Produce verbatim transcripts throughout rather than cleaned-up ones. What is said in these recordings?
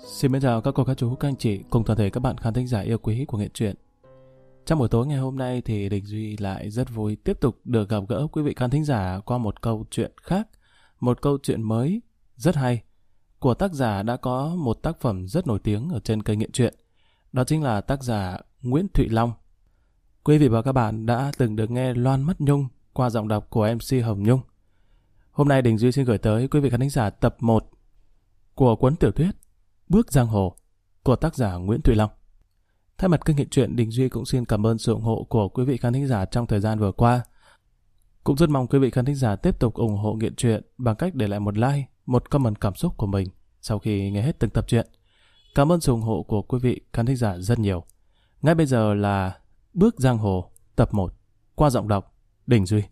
Xin mến chào các cô, các chú, các anh chị cùng toàn thể các bạn khán thính giả yêu quý của Nghệ Truyện. Trong buổi tối ngày hôm nay thì Đình Duy lại rất vui tiếp tục được gặp gỡ quý vị khán thính giả qua một câu chuyện khác, một câu chuyện mới rất hay của tác giả đã có một tác phẩm rất nổi tiếng ở trên kênh Nghệ Truyện. Đó chính là tác giả Nguyễn Thụy Long. Quý vị và các bạn đã từng được nghe Loan Mắt Nhung qua giọng đọc của em xê Hồng Nhung. Hôm nay Đình Duy xin gửi tới quý vị khán thính giả tập một của cuốn tiểu thuyết Bước Giang Hồ của tác giả Nguyễn Thụy Long. Thay mặt kênh Nghệ Truyện, Đình Duy cũng xin cảm ơn sự ủng hộ của quý vị khán thính giả trong thời gian vừa qua. Cũng rất mong quý vị khán thính giả tiếp tục ủng hộ Nghệ Truyện bằng cách để lại một like, một comment cảm xúc của mình sau khi nghe hết từng tập truyện. Cảm ơn sự ủng hộ của quý vị khán thính giả rất nhiều. Ngay bây giờ là Bước Giang Hồ tập một qua giọng đọc Đình Duy.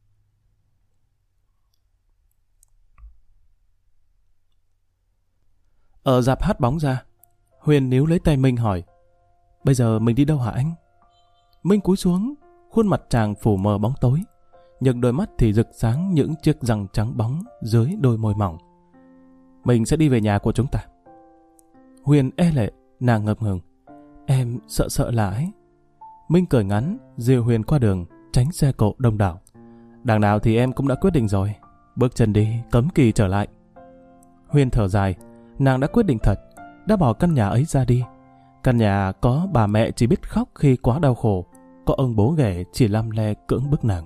Ở rạp hát bóng ra, Huyền níu lấy tay Minh hỏi: "Bây giờ mình đi đâu hả anh?" Minh cúi xuống, khuôn mặt chàng phủ mờ bóng tối, nhưng đôi mắt thì rực sáng những chiếc răng trắng bóng dưới đôi môi mỏng. "Mình sẽ đi về nhà của chúng ta." Huyền e lệ, nàng ngập ngừng: "Em sợ sợ là ấy." Minh cười ngắn, dìu Huyền qua đường, tránh xe cộ đông đảo. "Đằng nào thì em cũng đã quyết định rồi, bước chân đi, cấm kỳ trở lại." Huyền thở dài, nàng đã quyết định thật, đã bỏ căn nhà ấy ra đi. Căn nhà có bà mẹ chỉ biết khóc khi quá đau khổ, có ông bố ghẻ chỉ lăm le cưỡng bức nàng.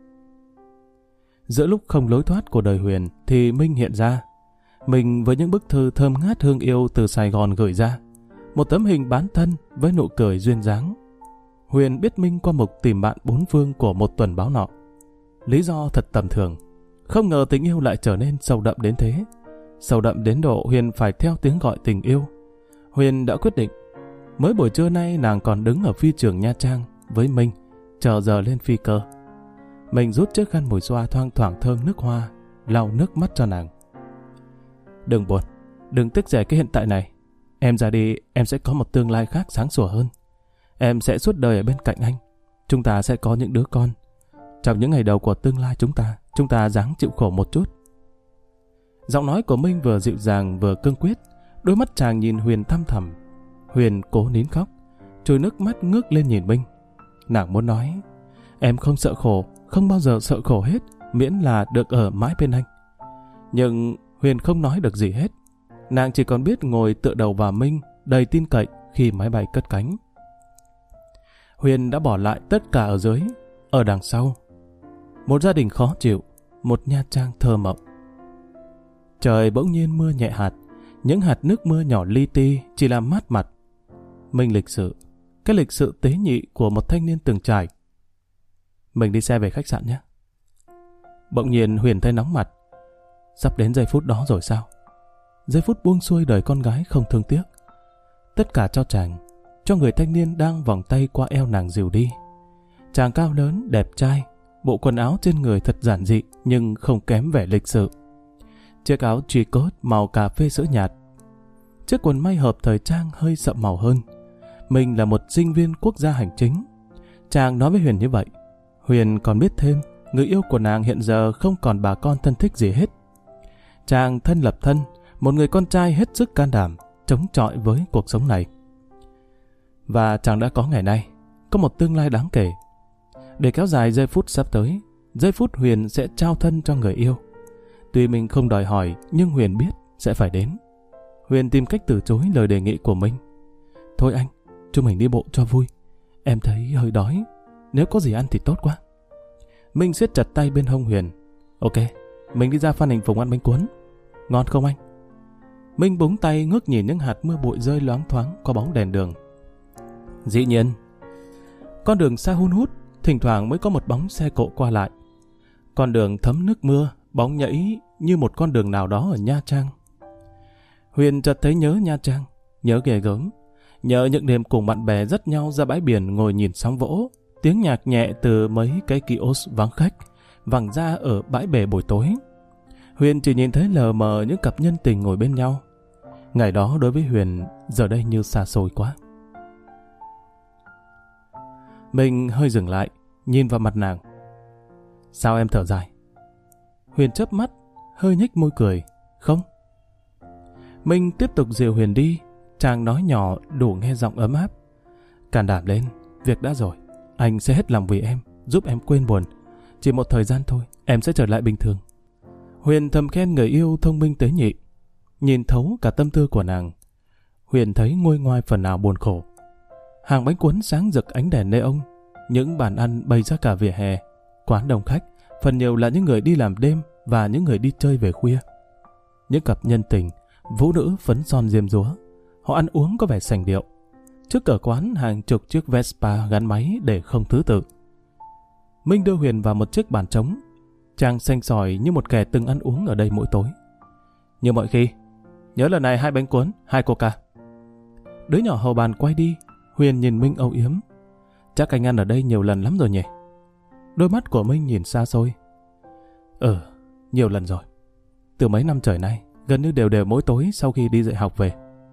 Giữa lúc không lối thoát của đời Huyền thì Minh hiện ra. Mình với những bức thư thơm ngát hương yêu từ Sài Gòn gửi ra, một tấm hình bán thân với nụ cười duyên dáng. Huyền biết Minh qua mục tìm bạn bốn phương của một tuần báo nọ. Lý do thật tầm thường, không ngờ tình yêu lại trở nên sâu đậm đến thế. Sâu đậm đến độ Huyền phải theo tiếng gọi tình yêu. Huyền đã quyết định. Mới buổi trưa nay nàng còn đứng ở phi trường Nha Trang với Minh, chờ giờ lên phi cơ. Mình rút chiếc khăn mùi xoa thoang thoảng thơm nước hoa, lau nước mắt cho nàng. "Đừng buồn, đừng tiếc rẻ cái hiện tại này. Em ra đi, em sẽ có một tương lai khác sáng sủa hơn. Em sẽ suốt đời ở bên cạnh anh. Chúng ta sẽ có những đứa con. Trong những ngày đầu của tương lai chúng ta, chúng ta ráng chịu khổ một chút." Giọng nói của Minh vừa dịu dàng vừa cương quyết, đôi mắt chàng nhìn Huyền thăm thẳm. Huyền cố nín khóc, trôi nước mắt ngước lên nhìn Minh. Nàng muốn nói: "Em không sợ khổ, không bao giờ sợ khổ hết, miễn là được ở mãi bên anh." Nhưng Huyền không nói được gì hết. Nàng chỉ còn biết ngồi tựa đầu vào Minh, đầy tin cậy khi máy bay cất cánh. Huyền đã bỏ lại tất cả ở dưới, ở đằng sau. Một gia đình khó chịu, một Nha Trang thơ mộng. Trời bỗng nhiên mưa nhẹ hạt, những hạt nước mưa nhỏ li ti chỉ làm mát mặt. Minh lịch sự, cái lịch sự tế nhị của một thanh niên từng trải. "Mình đi xe về khách sạn nhé." Bỗng nhiên Huyền thấy nóng mặt. Sắp đến giây phút đó rồi sao? Giây phút buông xuôi đời con gái không thương tiếc. Tất cả cho chàng, cho người thanh niên đang vòng tay qua eo nàng dìu đi. Chàng cao lớn, đẹp trai, bộ quần áo trên người thật giản dị nhưng không kém vẻ lịch sự. Chiếc áo tricot màu cà phê sữa nhạt, chiếc quần may hợp thời trang hơi sậm màu hơn. Mình là một sinh viên quốc gia hành chính. Chàng nói với Huyền như vậy. Huyền còn biết thêm, người yêu của nàng hiện giờ không còn bà con thân thích gì hết. Chàng thân lập thân, một người con trai hết sức can đảm, chống chọi với cuộc sống này. Và chàng đã có ngày nay, có một tương lai đáng kể. Để kéo dài giây phút sắp tới, giây phút Huyền sẽ trao thân cho người yêu. Tuy mình không đòi hỏi, nhưng Huyền biết sẽ phải đến. Huyền tìm cách từ chối lời đề nghị của Minh. "Thôi anh, chúng mình đi bộ cho vui. Em thấy hơi đói, nếu có gì ăn thì tốt quá." Minh siết chặt tay bên hông Huyền. "Ok, mình đi ra Phan Đình Phùng ăn bánh cuốn. Ngon không anh?" Minh búng tay ngước nhìn những hạt mưa bụi rơi loáng thoáng qua bóng đèn đường. Dĩ nhiên. Con đường xa hun hút, thỉnh thoảng mới có một bóng xe cộ qua lại. Con đường thấm nước mưa, bóng nhẫy như một con đường nào đó ở Nha Trang. Huyền chợt thấy nhớ Nha Trang, nhớ ghê gớm, nhớ những đêm cùng bạn bè dắt nhau ra bãi biển ngồi nhìn sóng vỗ, tiếng nhạc nhẹ từ mấy cái kiosk vắng khách vẳng ra ở bãi bể buổi tối. Huyền chỉ nhìn thấy lờ mờ những cặp nhân tình ngồi bên nhau. Ngày đó đối với Huyền giờ đây như xa xôi quá. Mình hơi dừng lại, nhìn vào mặt nàng. "Sao em thở dài?" Huyền chớp mắt, hơi nhếch môi cười. "Không." Minh tiếp tục dìu Huyền đi. Chàng nói nhỏ đủ nghe giọng ấm áp. Can đảm lên, việc đã rồi. Anh sẽ hết lòng vì em, giúp em quên buồn. Chỉ một thời gian thôi, em sẽ trở lại bình thường. Huyền thầm khen người yêu thông minh tế nhị, nhìn thấu cả tâm tư của nàng. Huyền thấy nguôi ngoai phần nào buồn khổ. Hàng bánh cuốn sáng rực ánh đèn neon, những bàn ăn bày ra cả vỉa hè, quán đông khách, phần nhiều là những người đi làm đêm và những người đi chơi về khuya. Những cặp nhân tình, vũ nữ phấn son diêm dúa, họ ăn uống có vẻ sành điệu. Trước cửa quán hàng chục chiếc Vespa gắn máy để không thứ tự. Minh đưa Huyền vào một chiếc bàn trống. Chàng xanh sỏi như một kẻ từng ăn uống ở đây mỗi tối. Như mọi khi, nhớ lần này hai bánh cuốn, hai coca. Đứa nhỏ hầu bàn quay đi. Huyền nhìn Minh âu yếm. Chắc anh ăn ở đây nhiều lần lắm rồi nhỉ? Đôi mắt của Minh nhìn xa xôi. Ừ, nhiều lần rồi. Từ mấy năm trời nay, gần như đều đều mỗi tối sau khi đi dạy học về.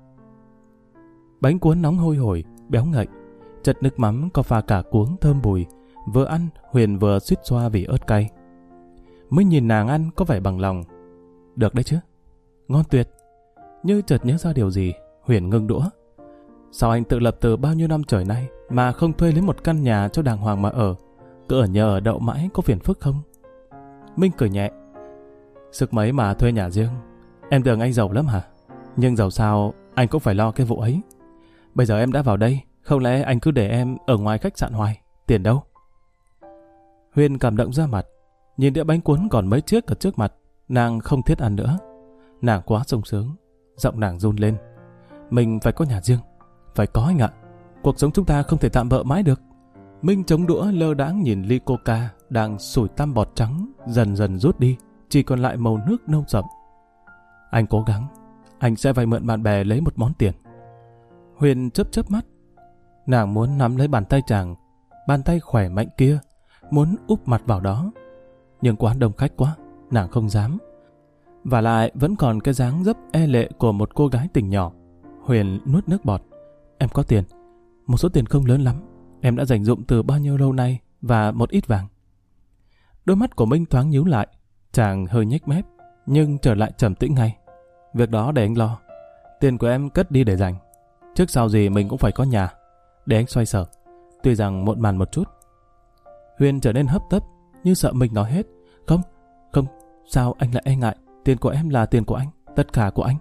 Bánh cuốn nóng hôi hổi, béo ngậy, chất nước mắm có pha cả cuống thơm bùi. Vừa ăn, Huyền vừa suýt xoa vì ớt cay. Minh nhìn nàng ăn có vẻ bằng lòng. Được đấy chứ, ngon tuyệt. Như chợt nhớ ra điều gì, Huyền ngưng đũa. Sao anh tự lập từ bao nhiêu năm trời nay mà không thuê lấy một căn nhà cho đàng hoàng mà ở? Cứ ở nhờ ở đậu mãi có phiền phức không? Minh cười nhẹ. Sức mấy mà thuê nhà riêng. Em tưởng anh giàu lắm hả? Nhưng giàu sao anh cũng phải lo cái vụ ấy. Bây giờ em đã vào đây, không lẽ anh cứ để em ở ngoài khách sạn hoài? Tiền đâu? Huyền cảm động ra mặt. Nhìn đĩa bánh cuốn còn mấy chiếc ở trước mặt, nàng không thiết ăn nữa. Nàng quá sung sướng. Giọng nàng run lên. Mình phải có nhà riêng. Phải có anh ạ. Cuộc sống chúng ta không thể tạm bợ mãi được. Minh chống đũa lơ đãng nhìn ly coca đang sủi tăm bọt trắng dần dần rút đi, chỉ còn lại màu nước nâu sậm. Anh cố gắng. Anh sẽ vay mượn bạn bè lấy một món tiền. Huyền chớp chớp mắt. Nàng muốn nắm lấy bàn tay chàng, bàn tay khỏe mạnh kia, muốn úp mặt vào đó. Nhưng quán đông khách quá, nàng không dám. Và lại vẫn còn cái dáng dấp e lệ của một cô gái tình nhỏ. Huyền nuốt nước bọt. Em có tiền, một số tiền không lớn lắm. Em đã dành dụm từ bao nhiêu lâu nay và một ít vàng. Đôi mắt của Minh thoáng nhíu lại. Chàng hơi nhếch mép, nhưng trở lại trầm tĩnh ngay. Việc đó để anh lo. Tiền của em cất đi để dành. Trước sau gì mình cũng phải có nhà. Để anh xoay sở. Tuy rằng muộn màng một chút. Huyền trở nên hấp tấp, như sợ Minh nói hết. Không, không, sao anh lại e ngại? Tiền của em là tiền của anh, tất cả của anh.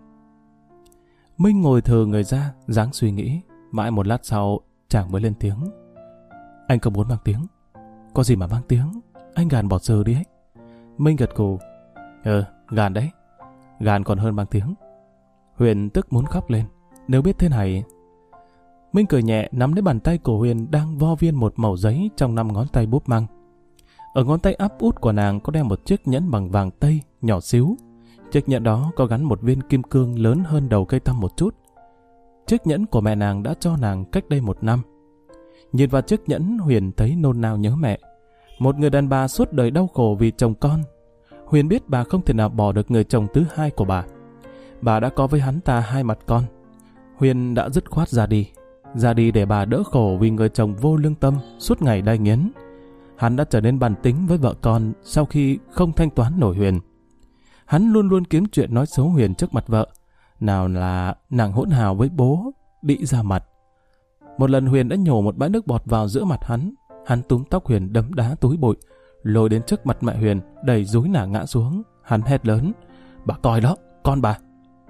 Minh ngồi thừ người ra, dáng suy nghĩ. Mãi một lát sau, chàng mới lên tiếng. Anh không muốn mang tiếng. Có gì mà mang tiếng, anh gàn bỏ giờ đi ấy. Minh gật gù. Ừ, gàn đấy. Gàn còn hơn mang tiếng. Huyền tức muốn khóc lên. Nếu biết thế này... Minh cười nhẹ nắm lấy bàn tay của Huyền đang vo viên một mẩu giấy trong năm ngón tay búp măng. Ở ngón tay áp út của nàng có đeo một chiếc nhẫn bằng vàng tây nhỏ xíu. Chiếc nhẫn đó có gắn một viên kim cương lớn hơn đầu cây tăm một chút. Chiếc nhẫn của mẹ nàng đã cho nàng cách đây một năm. Nhìn vào chiếc nhẫn, Huyền thấy nôn nao nhớ mẹ. Một người đàn bà suốt đời đau khổ vì chồng con. Huyền biết bà không thể nào bỏ được người chồng thứ hai của bà. Bà đã có với hắn ta hai mặt con. Huyền đã dứt khoát ra đi. Ra đi để bà đỡ khổ vì người chồng vô lương tâm suốt ngày đay nghiến. Hắn đã trở nên bản tính với vợ con sau khi không thanh toán nổi Huyền. Hắn luôn luôn kiếm chuyện nói xấu Huyền trước mặt vợ. Nào là nàng hỗn hào với bố, đĩ ra mặt. Một lần Huyền đã nhổ một bãi nước bọt vào giữa mặt hắn. Hắn túm tóc Huyền đấm đá túi bụi, lôi đến trước mặt mẹ Huyền, đẩy dúi nàng ngã xuống. Hắn hét lớn. Bà coi đó, con bà.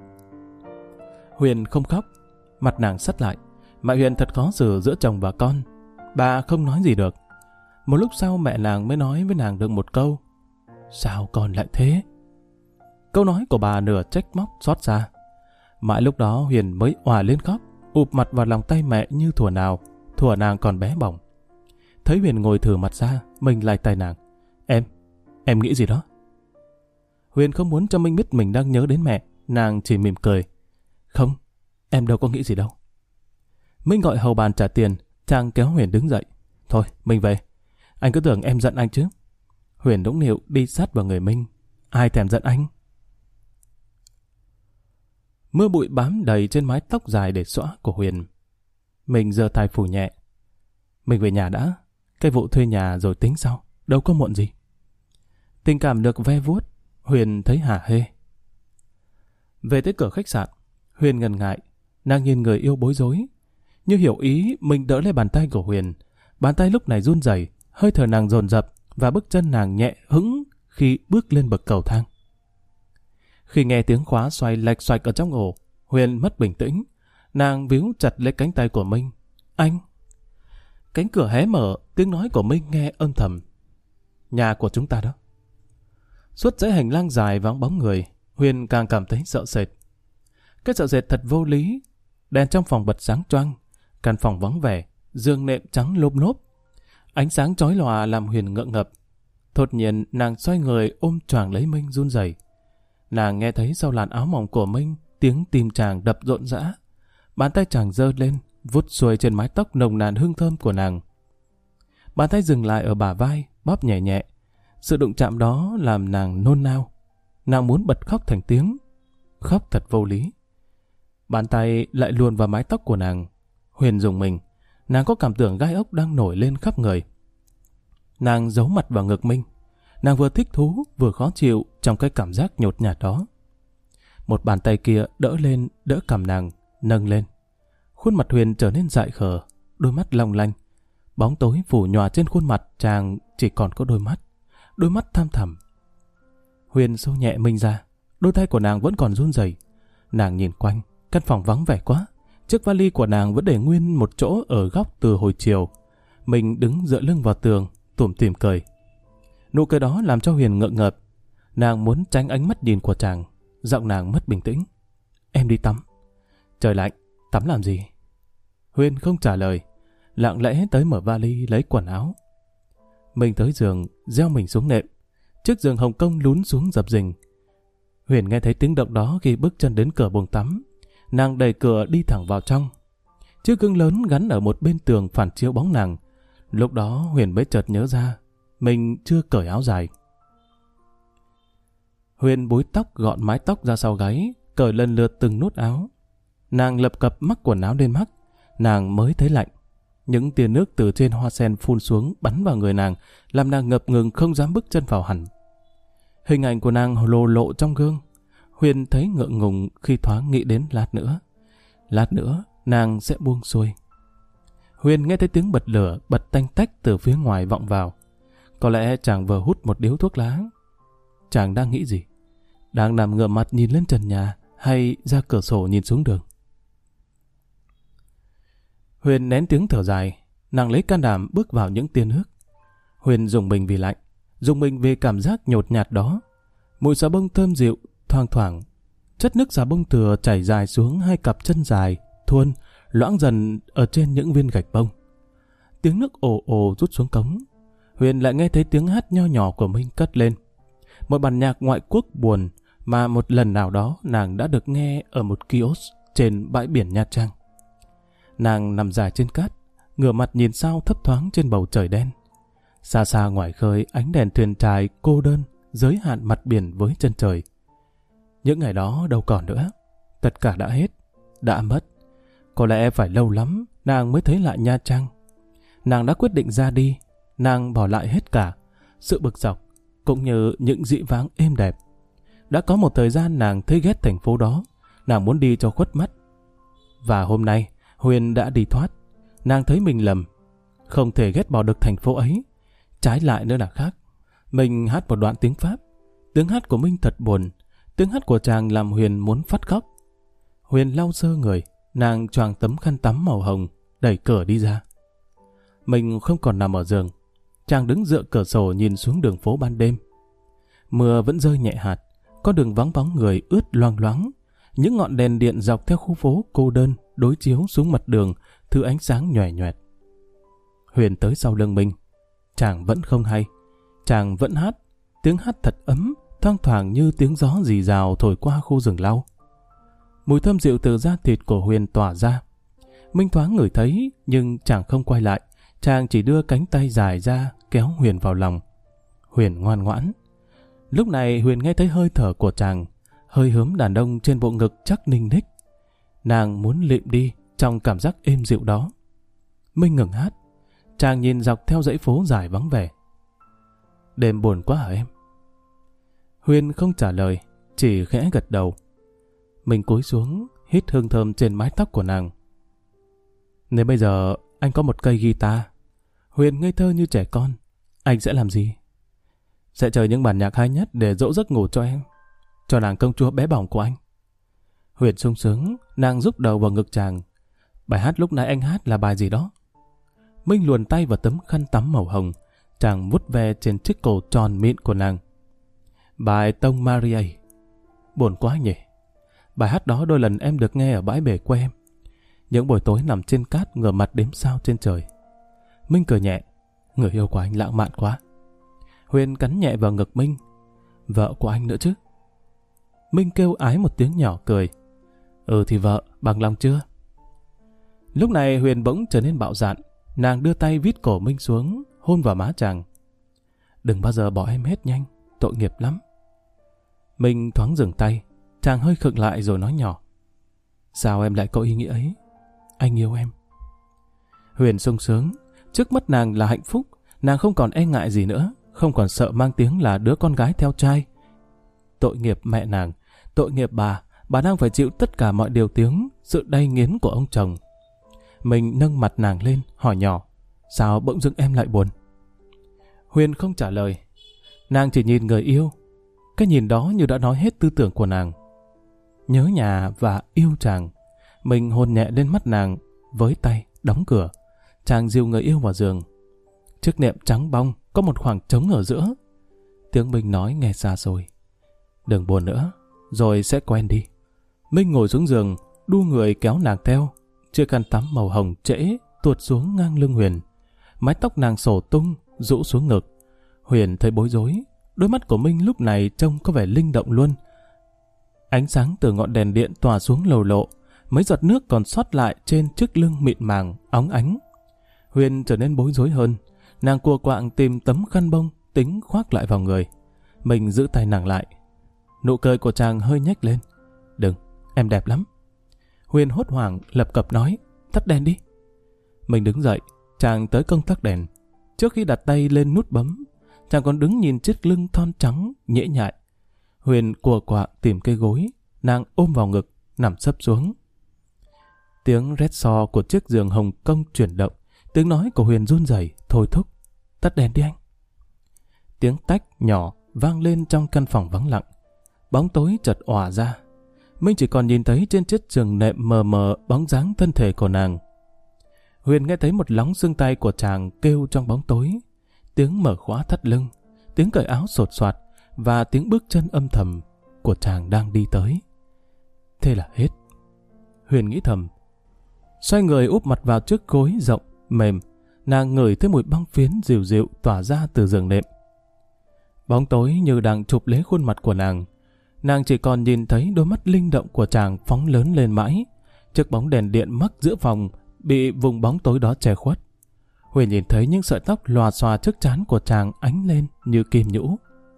Huyền không khóc, mặt nàng sắt lại. Mẹ Huyền thật khó xử giữa chồng và con. Bà không nói gì được. Một lúc sau mẹ nàng mới nói với nàng được một câu. Sao con lại thế? Câu nói của bà nửa trách móc xót xa. Mãi lúc đó Huyền mới òa lên khóc, ụp mặt vào lòng tay mẹ như thuở nào, thuở nàng còn bé bỏng. Thấy Huyền ngồi thử mặt ra, mình lại tay nàng. Em, em nghĩ gì đó? Huyền không muốn cho Minh biết mình đang nhớ đến mẹ, nàng chỉ mỉm cười. Không, em đâu có nghĩ gì đâu. Minh gọi hầu bàn trả tiền, chàng kéo Huyền đứng dậy. Thôi, mình về. Anh cứ tưởng em giận anh chứ. Huyền nũng nịu đi sát vào người Minh. Ai thèm giận anh? Mưa bụi bám đầy trên mái tóc dài để xõa của Huyền. Mình giơ tay phủ nhẹ. Mình về nhà đã. Cái vụ thuê nhà rồi tính sau. Đâu có muộn gì. Tình cảm được ve vuốt. Huyền thấy hả hê. Về tới cửa khách sạn, Huyền ngần ngại, nàng nhìn người yêu bối rối. Như hiểu ý, mình đỡ lấy bàn tay của Huyền. Bàn tay lúc này run rẩy, hơi thở nàng dồn dập và bước chân nàng nhẹ hững khi bước lên bậc cầu thang. Khi nghe tiếng khóa xoay lạch xoạch ở trong ổ, Huyền mất bình tĩnh. Nàng víu chặt lấy cánh tay của Minh. Anh! Cánh cửa hé mở, tiếng nói của Minh nghe âm thầm. Nhà của chúng ta đó. Suốt dãy hành lang dài vắng bóng người, Huyền càng cảm thấy sợ sệt. Cái sợ sệt thật vô lý. Đèn trong phòng bật sáng choang, căn phòng vắng vẻ, giường nệm trắng lốp lốp. Ánh sáng chói lòa làm Huyền ngượng ngập. Thốt nhiên nàng xoay người ôm choàng lấy Minh run rẩy. Nàng nghe thấy sau làn áo mỏng của Minh tiếng tim chàng đập rộn rã. Bàn tay chàng giơ lên, vuốt xuôi trên mái tóc nồng nàn hương thơm của nàng. Bàn tay dừng lại ở bả vai, bóp nhẹ nhẹ. Sự đụng chạm đó làm nàng nôn nao. Nàng muốn bật khóc thành tiếng. Khóc thật vô lý. Bàn tay lại luồn vào mái tóc của nàng. Huyền rùng mình. Nàng có cảm tưởng gai ốc đang nổi lên khắp người. Nàng giấu mặt vào ngực Minh. Nàng vừa thích thú vừa khó chịu trong cái cảm giác nhột nhạt đó. Một bàn tay kia đỡ lên, đỡ cằm nàng, nâng lên. Khuôn mặt Huyền trở nên dại khờ, đôi mắt long lanh. Bóng tối phủ nhòa trên khuôn mặt chàng chỉ còn có đôi mắt, đôi mắt tham thẳm. Huyền xô nhẹ Minh ra, đôi tay của nàng vẫn còn run rẩy. Nàng nhìn quanh, căn phòng vắng vẻ quá. Chiếc vali của nàng vẫn để nguyên một chỗ ở góc từ hồi chiều. Mình đứng dựa lưng vào tường, tủm tỉm cười. Nụ cười đó làm cho Huyền ngượng ngợp. Nàng muốn tránh ánh mắt nhìn của chàng. Giọng nàng mất bình tĩnh. Em đi tắm. Trời lạnh, tắm làm gì? Huyền không trả lời, lặng lẽ tới mở vali lấy quần áo. Mình tới giường, gieo mình xuống nệm. Chiếc giường Hồng Kông lún xuống dập dình. Huyền nghe thấy tiếng động đó khi bước chân đến cửa buồng tắm. Nàng đẩy cửa đi thẳng vào trong. Chiếc gương lớn gắn ở một bên tường phản chiếu bóng nàng. Lúc đó Huyền mới chợt nhớ ra mình chưa cởi áo dài. Huyền búi tóc gọn mái tóc ra sau gáy, cởi lần lượt từng nút áo. Nàng lập cập mắc quần áo lên mắt. Nàng mới thấy lạnh. Những tia nước từ trên hoa sen phun xuống bắn vào người nàng, làm nàng ngập ngừng không dám bước chân vào hẳn. Hình ảnh của nàng lồ lộ trong gương. Huyền thấy ngượng ngùng khi thoáng nghĩ đến lát nữa. Lát nữa nàng sẽ buông xuôi. Huyền nghe thấy tiếng bật lửa bật tanh tách từ phía ngoài vọng vào. Có lẽ chàng vừa hút một điếu thuốc lá. Chàng đang nghĩ gì? Đang nằm ngửa mặt nhìn lên trần nhà hay ra cửa sổ nhìn xuống đường? Huyền nén tiếng thở dài. Nàng lấy can đảm bước vào những tia nước. Huyền rùng mình vì lạnh, rùng mình vì cảm giác nhột nhạt đó. Mùi xà bông thơm dịu thoang thoảng. Chất nước xà bông thừa chảy dài xuống hai cặp chân dài, thuôn, loãng dần ở trên những viên gạch bông. Tiếng nước ồ ồ rút xuống cống. Huyền lại nghe thấy tiếng hát nho nhỏ của Minh cất lên. Một bản nhạc ngoại quốc buồn mà một lần nào đó nàng đã được nghe ở một kiosk trên bãi biển Nha Trang. Nàng nằm dài trên cát, ngửa mặt nhìn sao thấp thoáng trên bầu trời đen. Xa xa ngoài khơi ánh đèn thuyền trài cô đơn giới hạn mặt biển với chân trời. Những ngày đó đâu còn nữa. Tất cả đã hết, đã mất. Có lẽ phải lâu lắm nàng mới thấy lại Nha Trang. Nàng đã quyết định ra đi. Nàng bỏ lại hết cả, sự bực dọc, cũng như những dĩ vãng êm đẹp. Đã có một thời gian nàng thấy ghét thành phố đó. Nàng muốn đi cho khuất mắt. Và hôm nay, Huyền đã đi thoát. Nàng thấy mình lầm. Không thể ghét bỏ được thành phố ấy. Trái lại nữa là khác. Mình hát một đoạn tiếng Pháp. Tiếng hát của Minh thật buồn. Tiếng hát của chàng làm Huyền muốn phát khóc. Huyền lau sơ người. Nàng choàng tấm khăn tắm màu hồng, đẩy cửa đi ra. Mình không còn nằm ở giường. Chàng đứng dựa cửa sổ nhìn xuống đường phố ban đêm. Mưa vẫn rơi nhẹ hạt. Có đường vắng bóng người ướt loang loáng. Những ngọn đèn điện dọc theo khu phố cô đơn đối chiếu xuống mặt đường, thứ ánh sáng nhòe nhòe. Huyền tới sau lưng mình. Chàng vẫn không hay. Chàng vẫn hát. Tiếng hát thật ấm, thoang thoảng như tiếng gió rì rào thổi qua khu rừng lau. Mùi thơm dịu từ da thịt của Huyền tỏa ra. Minh thoáng ngửi thấy, nhưng chàng không quay lại. Chàng chỉ đưa cánh tay dài ra kéo Huyền vào lòng. Huyền ngoan ngoãn. Lúc này Huyền nghe thấy hơi thở của chàng, hơi hớm đàn ông trên bộ ngực chắc ninh ních. Nàng muốn lịm đi trong cảm giác êm dịu đó. Minh ngừng hát. Chàng nhìn dọc theo dãy phố dài vắng vẻ. Đêm buồn quá hả em? Huyền không trả lời, chỉ khẽ gật đầu. Mình cúi xuống, hít hương thơm trên mái tóc của nàng. Nếu bây giờ anh có một cây guitar, Huyền ngây thơ như trẻ con, anh sẽ làm gì? Sẽ chơi những bản nhạc hay nhất để dỗ giấc ngủ cho em, cho nàng công chúa bé bỏng của anh. Huyền sung sướng, nàng rúc đầu vào ngực chàng. Bài hát lúc nãy anh hát là bài gì đó? Minh luồn tay vào tấm khăn tắm màu hồng, chàng vuốt ve trên chiếc cổ tròn mịn của nàng. Bài Tông Maria. Buồn quá nhỉ. Bài hát đó đôi lần em được nghe ở bãi bể quê em. Những buổi tối nằm trên cát ngửa mặt đếm sao trên trời. Minh cười nhẹ. Người yêu của anh lãng mạn quá. Huyền cắn nhẹ vào ngực Minh. Vợ của anh nữa chứ. Minh kêu ái một tiếng nhỏ cười. Ừ thì vợ, bằng lòng chưa? Lúc này Huyền bỗng trở nên bạo dạn. Nàng đưa tay vít cổ Minh xuống, hôn vào má chàng. Đừng bao giờ bỏ em hết nhanh, tội nghiệp lắm. Minh thoáng dừng tay, chàng hơi khựng lại rồi nói nhỏ. Sao em lại có ý nghĩ ấy? Anh yêu em. Huyền sung sướng, trước mắt nàng là hạnh phúc, nàng không còn e ngại gì nữa, không còn sợ mang tiếng là đứa con gái theo trai. Tội nghiệp mẹ nàng, tội nghiệp bà, bà đang phải chịu tất cả mọi điều tiếng, sự đay nghiến của ông chồng. Mình nâng mặt nàng lên, hỏi nhỏ, sao bỗng dưng em lại buồn? Huyền không trả lời, nàng chỉ nhìn người yêu. Cái nhìn đó như đã nói hết tư tưởng của nàng. Nhớ nhà và yêu chàng. Mình hôn nhẹ lên mắt nàng, với tay, đóng cửa. Chàng dìu người yêu vào giường. Chiếc nệm trắng bong, có một khoảng trống ở giữa. Tiếng Minh nói nghe xa xôi. Đừng buồn nữa, rồi sẽ quen đi. Minh ngồi xuống giường, đu người kéo nàng theo. Chiếc khăn tắm màu hồng trễ tuột xuống ngang lưng Huyền. Mái tóc nàng xổ tung, rũ xuống ngực. Huyền thấy bối rối. Đôi mắt của Minh lúc này trông có vẻ linh động luôn. Ánh sáng từ ngọn đèn điện tỏa xuống lầu lộ. Mấy giọt nước còn sót lại trên chiếc lưng mịn màng, óng ánh. Huyền trở nên bối rối hơn. Nàng cua quạng tìm tấm khăn bông, tính khoác lại vào người. Mình giữ tay nàng lại. Nụ cười của chàng hơi nhếch lên. Đừng, em đẹp lắm. Huyền hốt hoảng lập cập nói, tắt đèn đi. Mình đứng dậy, chàng tới công tắc đèn. Trước khi đặt tay lên nút bấm, chàng còn đứng nhìn chiếc lưng thon trắng, nhễ nhại. Huyền cùa quạng tìm cây gối, nàng ôm vào ngực, nằm sấp xuống. Tiếng rét so của chiếc giường hồng công chuyển động, tiếng nói của Huyền run rẩy thôi thúc, tắt đèn đi anh. Tiếng tách nhỏ vang lên trong căn phòng vắng lặng. Bóng tối chợt òa ra. Minh chỉ còn nhìn thấy trên chiếc giường nệm mờ mờ bóng dáng thân thể của nàng. Huyền nghe thấy một lóng xương tay của chàng kêu trong bóng tối. Tiếng mở khóa thắt lưng, tiếng cởi áo sột soạt và tiếng bước chân âm thầm của chàng đang đi tới. Thế là hết. Huyền nghĩ thầm. Xoay người úp mặt vào chiếc gối rộng, mềm, nàng ngửi thấy mùi băng phiến dịu dịu tỏa ra từ giường nệm. Bóng tối như đang chụp lấy khuôn mặt của nàng. Nàng chỉ còn nhìn thấy đôi mắt linh động của chàng phóng lớn lên mãi. Chiếc bóng đèn điện mắc giữa phòng bị vùng bóng tối đó che khuất. Huyền nhìn thấy những sợi tóc lòa xòa trước trán của chàng ánh lên như kim nhũ.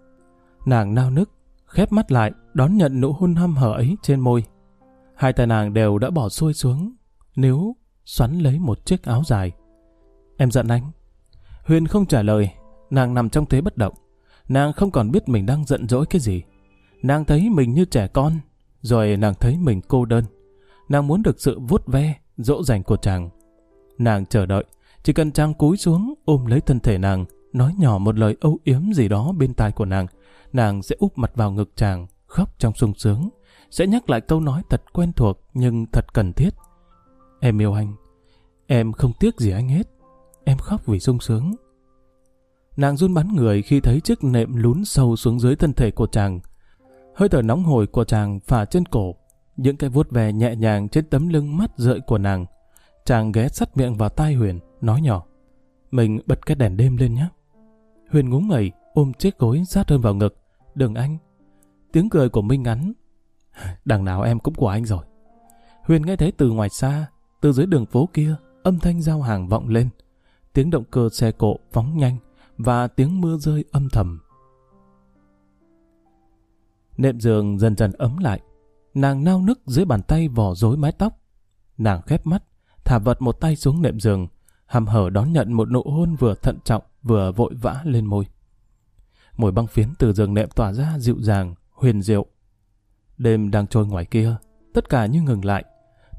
Nàng nao nức, khép mắt lại đón nhận nụ hôn hăm hở ấy trên môi. Hai tay nàng đều đã bỏ xuôi xuống, níu xoắn lấy một chiếc áo dài. Em giận anh? Huyền không trả lời. Nàng nằm trong thế bất động. Nàng không còn biết mình đang giận dỗi cái gì. Nàng thấy mình như trẻ con, rồi nàng thấy mình cô đơn. Nàng muốn được sự vuốt ve, dỗ dành của chàng. Nàng chờ đợi, chỉ cần chàng cúi xuống ôm lấy thân thể nàng, nói nhỏ một lời âu yếm gì đó bên tai của nàng. Nàng sẽ úp mặt vào ngực chàng, khóc trong sung sướng, sẽ nhắc lại câu nói thật quen thuộc nhưng thật cần thiết. Em yêu anh, em không tiếc gì anh hết, em khóc vì sung sướng. Nàng run bắn người khi thấy chiếc nệm lún sâu xuống dưới thân thể của chàng. Hơi thở nóng hổi của chàng phả trên cổ, những cái vuốt ve nhẹ nhàng trên tấm lưng mắt rợi của nàng. Chàng ghé sát miệng vào tai Huyền, nói nhỏ, mình bật cái đèn đêm lên nhé. Huyền ngúng ngẩy, ôm chiếc gối sát hơn vào ngực. Đừng anh. Tiếng cười của Minh ngắn. Đằng nào em cũng của anh rồi. Huyền nghe thấy từ ngoài xa, từ dưới đường phố kia, âm thanh giao hàng vọng lên. Tiếng động cơ xe cộ phóng nhanh và tiếng mưa rơi âm thầm. Nệm giường dần dần ấm lại. Nàng nao nức dưới bàn tay vò rối mái tóc. Nàng khép mắt, thả vật một tay xuống nệm giường, hăm hở đón nhận một nụ hôn vừa thận trọng vừa vội vã lên môi. Mùi băng phiến từ giường nệm tỏa ra dịu dàng, huyền diệu. Đêm đang trôi ngoài kia, tất cả như ngừng lại.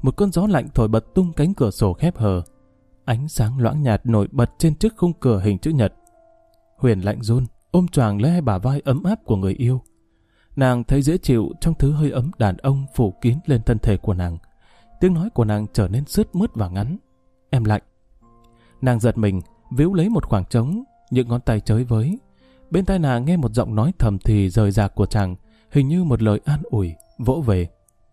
một cơn gió lạnh thổi bật tung cánh cửa sổ khép hờ. Ánh sáng loãng nhạt nổi bật trên chiếc khung cửa hình chữ nhật. Huyền lạnh run, ôm choàng lấy hai bả vai ấm áp của người yêu. Nàng thấy dễ chịu trong thứ hơi ấm đàn ông phủ kín lên thân thể của nàng. Tiếng nói của nàng trở nên sướt mướt và ngắn. Em lạnh. Nàng giật mình, víu lấy một khoảng trống, những ngón tay chới với. Bên tai nàng nghe một giọng nói thầm thì rời rạc của chàng, hình như một lời an ủi, vỗ về.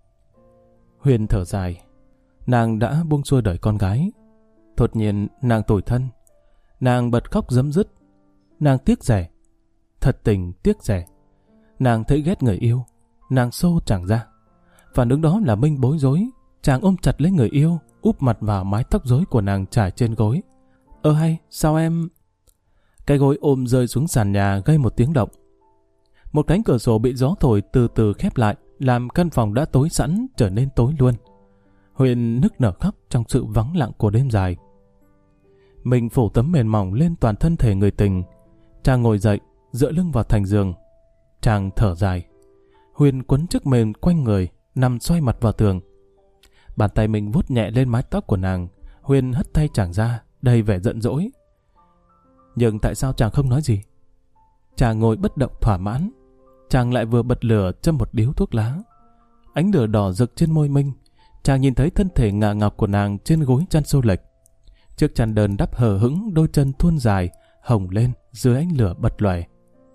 Huyền thở dài. Nàng đã buông xuôi đời con gái. Đột nhiên nàng tủi thân. Nàng bật khóc rấm rứt. Nàng tiếc rẻ. Thật tình tiếc rẻ. Nàng thấy ghét người yêu. Nàng xô chàng ra. Phản ứng đó là Minh bối rối. Chàng ôm chặt lấy người yêu, úp mặt vào mái tóc rối của nàng trải trên gối. Ơ hay, sao em... Cái gối ôm rơi xuống sàn nhà gây một tiếng động. Một cánh cửa sổ bị gió thổi từ từ khép lại, làm căn phòng đã tối sẵn trở nên tối luôn. Huyền nức nở khóc trong sự vắng lặng của đêm dài. Mình phủ tấm mền mỏng lên toàn thân thể người tình. Chàng ngồi dậy, dựa lưng vào thành giường. Chàng thở dài. Huyền quấn chiếc mền quanh người, nằm xoay mặt vào tường. Bàn tay mình vuốt nhẹ lên mái tóc của nàng. Huyền hất tay chàng ra, đầy vẻ giận dỗi. Nhưng tại sao chàng không nói gì? Chàng ngồi bất động thỏa mãn. Chàng lại vừa bật lửa châm một điếu thuốc lá. Ánh lửa đỏ rực trên môi Minh. Chàng nhìn thấy thân thể ngà ngọc của nàng trên gối chăn xô lệch. Chiếc chăn đơn đắp hờ hững, đôi chân thuôn dài, hồng lên dưới ánh lửa bật lòe.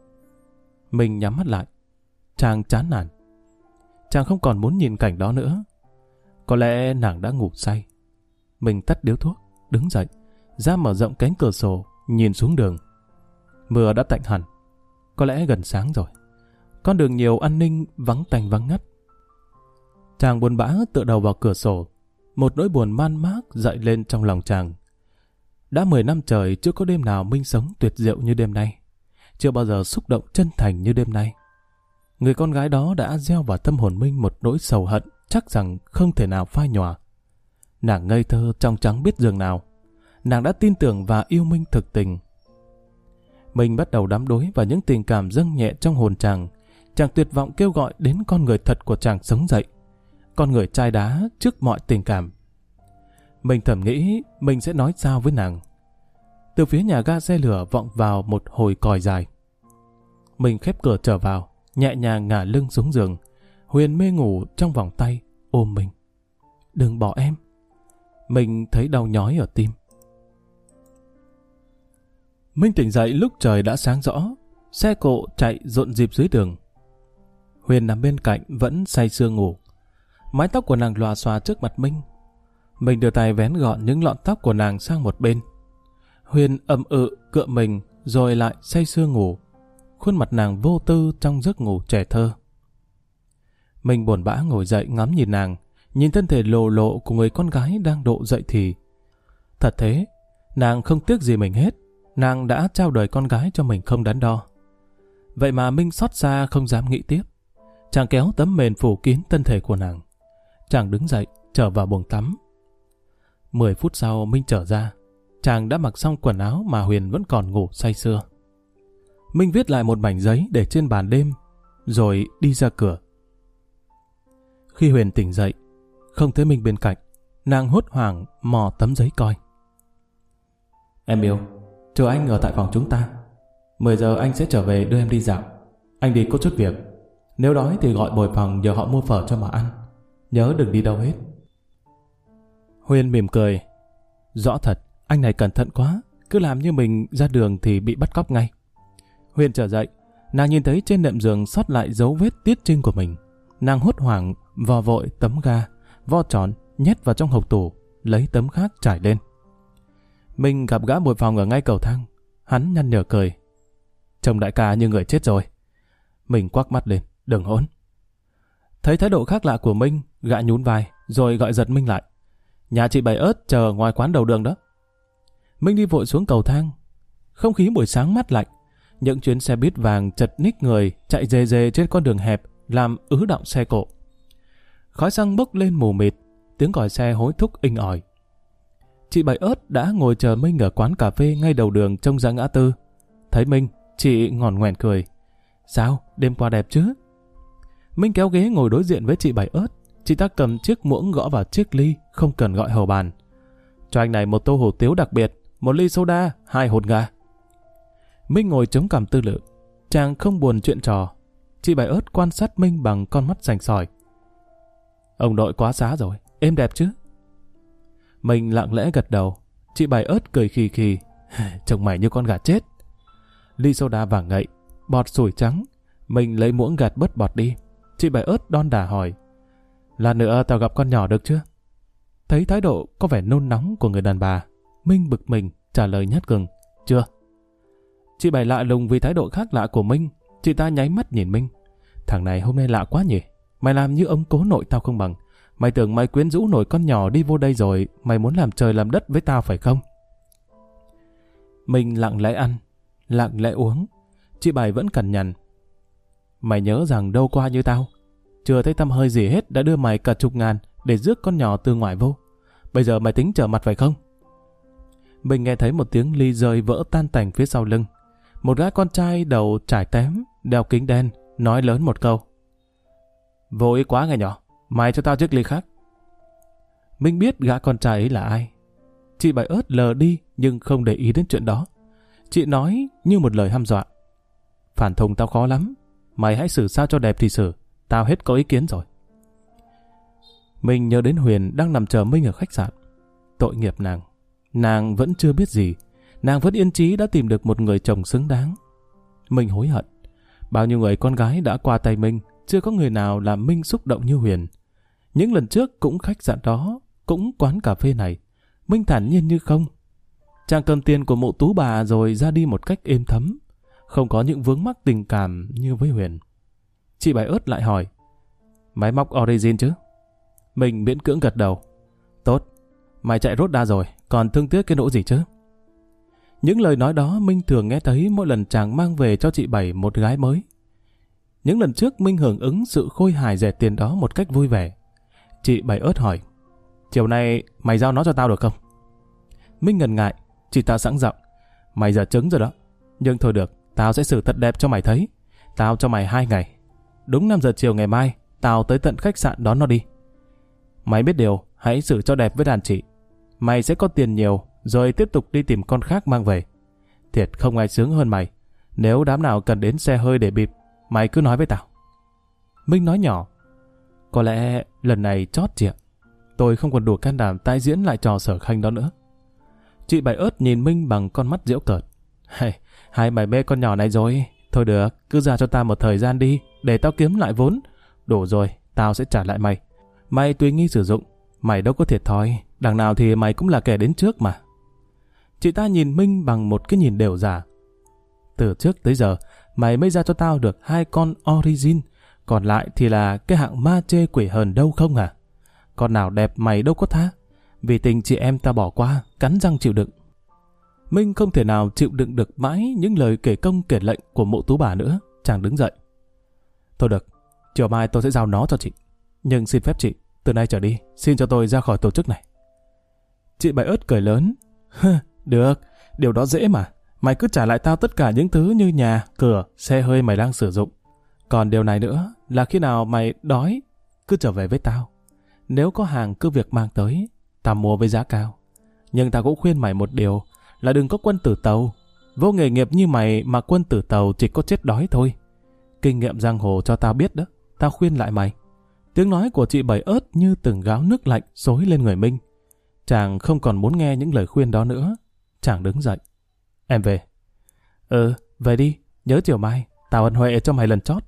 Mình nhắm mắt lại. Chàng chán nản. Chàng không còn muốn nhìn cảnh đó nữa. Có lẽ nàng đã ngủ say. Mình tắt điếu thuốc, đứng dậy, ra mở rộng cánh cửa sổ, nhìn xuống đường. Mưa đã tạnh hẳn. Có lẽ gần sáng rồi. Con đường nhiều an ninh, vắng tanh vắng ngắt. Chàng buồn bã tựa đầu vào cửa sổ. Một nỗi buồn man mác dậy lên trong lòng chàng. Đã mười năm trời chưa có đêm nào Minh sống tuyệt diệu như đêm nay. Chưa bao giờ xúc động chân thành như đêm nay. Người con gái đó đã gieo vào tâm hồn Minh một nỗi sầu hận chắc rằng không thể nào phai nhòa. Nàng ngây thơ trong trắng biết dường nào. Nàng đã tin tưởng và yêu Minh thực tình. Minh bắt đầu đắm đuối vào những tình cảm dâng nhẹ trong hồn chàng. Chàng tuyệt vọng kêu gọi đến con người thật của chàng sống dậy. Con người chai đá trước mọi tình cảm. Mình thầm nghĩ mình sẽ nói sao với nàng. Từ phía nhà ga xe lửa vọng vào một hồi còi dài. Mình khép cửa trở vào, nhẹ nhàng ngả lưng xuống giường. Huyền mê ngủ trong vòng tay, ôm mình. Đừng bỏ em. Mình thấy đau nhói ở tim. Minh tỉnh dậy lúc trời đã sáng rõ. Xe cộ chạy rộn rịp dưới đường. Huyền nằm bên cạnh vẫn say sưa ngủ. Mái tóc của nàng lòa xòa trước mặt Minh. Mình đưa tay vén gọn những lọn tóc của nàng sang một bên. Huyền ậm ự cựa mình rồi lại say sưa ngủ. Khuôn mặt nàng vô tư trong giấc ngủ trẻ thơ. Mình buồn bã ngồi dậy ngắm nhìn nàng, nhìn thân thể lồ lộ của người con gái đang độ dậy thì. Thật thế, nàng không tiếc gì mình hết. Nàng đã trao đời con gái cho mình không đắn đo. Vậy mà Minh xót xa không dám nghĩ tiếp. Chàng kéo tấm mền phủ kín thân thể của nàng. Chàng đứng dậy, trở vào buồng tắm. Mười phút sau Minh trở ra. Chàng đã mặc xong quần áo mà Huyền vẫn còn ngủ say sưa. Minh viết lại một mảnh giấy để trên bàn đêm, rồi đi ra cửa. Khi Huyền tỉnh dậy, không thấy Minh bên cạnh, nàng hốt hoảng mò tấm giấy coi. Em yêu, chờ anh ở tại phòng chúng ta. Mười giờ anh sẽ trở về đưa em đi dạo. Anh đi có chút việc. Nếu đói thì gọi bồi phòng nhờ họ mua phở cho mà ăn. Nhớ đừng đi đâu hết. Huyền mỉm cười. Rõ thật, anh này cẩn thận quá. Cứ làm như mình ra đường thì bị bắt cóc ngay. Huyền trở dậy. Nàng nhìn thấy trên nệm giường sót lại dấu vết tiết trinh của mình. Nàng hốt hoảng vò vội tấm ga, vo tròn, nhét vào trong hộc tủ, lấy tấm khác trải lên. Mình gặp gã bồi phòng ở ngay cầu thang. Hắn nhăn nhở cười. Trông đại ca như người chết rồi. Mình quắc mắt lên, đừng hỗn. Thấy thái độ khác lạ của Minh, gã nhún vai, rồi gọi giật Minh lại. Nhà chị Bảy Ớt chờ ngoài quán đầu đường đó. Minh đi vội xuống cầu thang. Không khí buổi sáng mát lạnh. Những chuyến xe buýt vàng chật ních người chạy dề dề trên con đường hẹp làm ứ động xe cộ. Khói xăng bốc lên mù mịt, tiếng còi xe hối thúc inh ỏi. Chị Bảy Ớt đã ngồi chờ Minh ở quán cà phê ngay đầu đường trông ra ngã tư. Thấy Minh, chị ngòn ngoèn cười. Sao, đêm qua đẹp chứ? Minh kéo ghế ngồi đối diện với chị Bảy Ớt. Chị ta cầm chiếc muỗng gõ vào chiếc ly, không cần gọi hầu bàn. Cho anh này một tô hủ tiếu đặc biệt, một ly soda, hai hột gà. Minh ngồi chống cằm tư lự. Chàng không buồn chuyện trò. Chị Bảy Ớt quan sát Minh bằng con mắt sành sỏi. Ông nội quá xá rồi, êm đẹp chứ? Mình lặng lẽ gật đầu. Chị Bảy Ớt cười khì khì. Trông mày như con gà chết. Ly soda vàng ngậy, bọt sủi trắng. Mình lấy muỗng gạt bớt bọt đi. Chị Bảy Ớt đon đả hỏi. Lát nữa tao gặp con nhỏ được chưa? Thấy thái độ có vẻ nôn nóng của người đàn bà, Minh bực mình trả lời nhát gừng. Chưa. Chị Bảy lạ lùng vì thái độ khác lạ của Minh. Chị ta nháy mắt nhìn Minh. Thằng này hôm nay lạ quá nhỉ. Mày làm như ông cố nội tao không bằng. Mày tưởng mày quyến rũ nổi con nhỏ đi vô đây rồi, mày muốn làm trời làm đất với tao phải không? Minh lặng lẽ ăn, lặng lẽ uống. Chị Bảy vẫn cằn nhằn. Mày nhớ rằng đâu qua như tao, chưa thấy tăm hơi gì hết đã đưa mày cả chục ngàn để rước con nhỏ từ ngoài vô. Bây giờ mày tính trở mặt phải không? Mình nghe thấy một tiếng ly rơi vỡ tan tành phía sau lưng. Một gã con trai đầu trải tém, đeo kính đen, nói lớn một câu. Vô ý quá ngày nhỏ, mày cho tao chiếc ly khác. Minh biết gã con trai ấy là ai. Chị Bảy Ớt lờ đi nhưng không để ý đến chuyện đó. Chị nói như một lời hăm dọa. Phản thùng tao khó lắm, mày hãy xử sao cho đẹp thì xử, tao hết có ý kiến rồi. Mình nhớ đến Huyền đang nằm chờ Minh ở khách sạn. Tội nghiệp nàng. Nàng vẫn chưa biết gì. Nàng vẫn yên chí đã tìm được một người chồng xứng đáng. Mình hối hận. Bao nhiêu người con gái đã qua tay Minh, chưa có người nào làm Minh xúc động như Huyền. Những lần trước cũng khách sạn đó, cũng quán cà phê này, Minh thản nhiên như không. Chàng cầm tiền của mụ Tú bà rồi ra đi một cách êm thấm, không có những vướng mắc tình cảm như với Huyền. Chị Bảy Ớt lại hỏi. Máy móc Origin chứ? Mình miễn cưỡng gật đầu. Tốt, mày chạy rốt đa rồi, còn thương tiếc cái nỗi gì chứ? Những lời nói đó Minh thường nghe thấy mỗi lần chàng mang về cho chị Bảy một gái mới. Những lần trước Minh hưởng ứng sự khôi hài rẻ tiền đó một cách vui vẻ. Chị Bảy Ớt hỏi. Chiều nay mày giao nó cho tao được không? Minh ngần ngại. Chị ta sẵn giọng. Mày giờ trứng rồi đó. Nhưng thôi được, tao sẽ xử thật đẹp cho mày thấy. Tao cho mày hai ngày. Đúng năm giờ chiều ngày mai, tao tới tận khách sạn đón nó đi. Mày biết điều, hãy xử cho đẹp với đàn chị. Mày sẽ có tiền nhiều, rồi tiếp tục đi tìm con khác mang về. Thiệt không ai sướng hơn mày. Nếu đám nào cần đến xe hơi để bịp, mày cứ nói với tao. Minh nói nhỏ. Có lẽ lần này chót chị ạ. Tôi không còn đủ can đảm tái diễn lại trò Sở Khanh đó nữa. Chị Bảy Ớt nhìn Minh bằng con mắt giễu cợt. Hey, hai mày mê con nhỏ này rồi. Thôi được, cứ ra cho tao một thời gian đi, để tao kiếm lại vốn. Đủ rồi, tao sẽ trả lại mày. Mày tùy nghi sử dụng, mày đâu có thiệt thòi. Đằng nào thì mày cũng là kẻ đến trước mà. Chị ta nhìn Minh bằng một cái nhìn đều giả. Từ trước tới giờ, mày mới ra cho tao được hai con Origin, còn lại thì là cái hạng ma chê quỷ hờn đâu không à? Con nào đẹp mày đâu có tha. Vì tình chị em ta bỏ qua, cắn răng chịu đựng. Minh không thể nào chịu đựng được mãi những lời kể công kể lệnh của mụ Tú bà nữa. Chàng đứng dậy. Thôi được, chiều mai tôi sẽ giao nó cho chị. Nhưng xin phép chị, từ nay trở đi, xin cho tôi ra khỏi tổ chức này. Chị Bảy Ớt cười lớn. Được, điều đó dễ mà. Mày cứ trả lại tao tất cả những thứ như nhà, cửa, xe hơi mày đang sử dụng. Còn điều này nữa là khi nào mày đói, cứ trở về với tao. Nếu có hàng cứ việc mang tới, tao mua với giá cao. Nhưng tao cũng khuyên mày một điều là đừng có quân tử tàu. Vô nghề nghiệp như mày mà quân tử tàu chỉ có chết đói thôi. Kinh nghiệm giang hồ cho tao biết đó. Tao khuyên lại mày. Tiếng nói của chị Bảy Ớt như từng gáo nước lạnh xối lên người Minh. Chàng không còn muốn nghe những lời khuyên đó nữa. Chàng đứng dậy. Em về. Ừ, về đi. Nhớ chiều mai, tao ân huệ cho mày lần chót.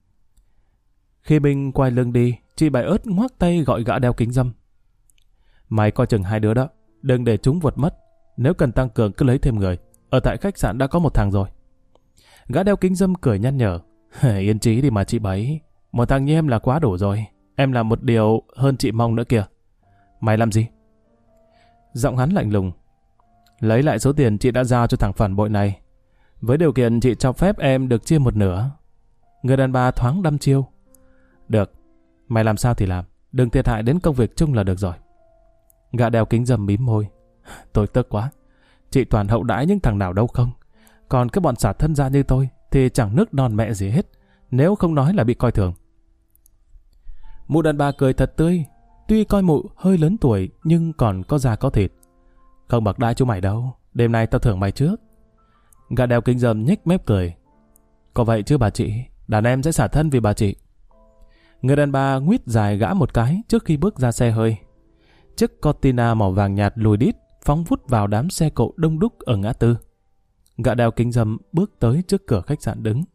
Khi Minh quay lưng đi, chị Bảy Ớt ngoác tay gọi gã đeo kính râm. Mày coi chừng hai đứa đó, đừng để chúng vượt mất. Nếu cần tăng cường cứ lấy thêm người. Ở tại khách sạn đã có một thằng rồi. Gã đeo kính râm cười nhăn nhở. Yên trí đi mà chị Bảy. Một thằng như em là quá đủ rồi. Em làm một điều hơn chị mong nữa kìa. Mày làm gì? Giọng hắn lạnh lùng. Lấy lại số tiền chị đã giao cho thằng phản bội này. Với điều kiện chị cho phép em được chia một nửa. Người đàn bà thoáng đăm chiêu. Được, mày làm sao thì làm. Đừng thiệt hại đến công việc chung là được rồi. Gã đeo kính râm mím môi. Tôi tức quá. Chị toàn hậu đãi những thằng nào đâu không. Còn cái bọn xả thân ra như tôi thì chẳng nước non mẹ gì hết. Nếu không nói là bị coi thường. Mụ đàn bà cười thật tươi. Tuy coi mụ hơi lớn tuổi nhưng còn có da có thịt. Không bạc đãi chú mày đâu, đêm nay tao thưởng mày trước. Gã đeo kính râm nhếch mép cười. Có vậy chứ bà chị, đàn em sẽ xả thân vì bà chị. Người đàn bà nguyết dài gã một cái trước khi bước ra xe hơi. Chiếc Cortina màu vàng nhạt lùi đít phóng vút vào đám xe cộ đông đúc ở ngã tư. Gã đeo kính râm bước tới trước cửa khách sạn đứng.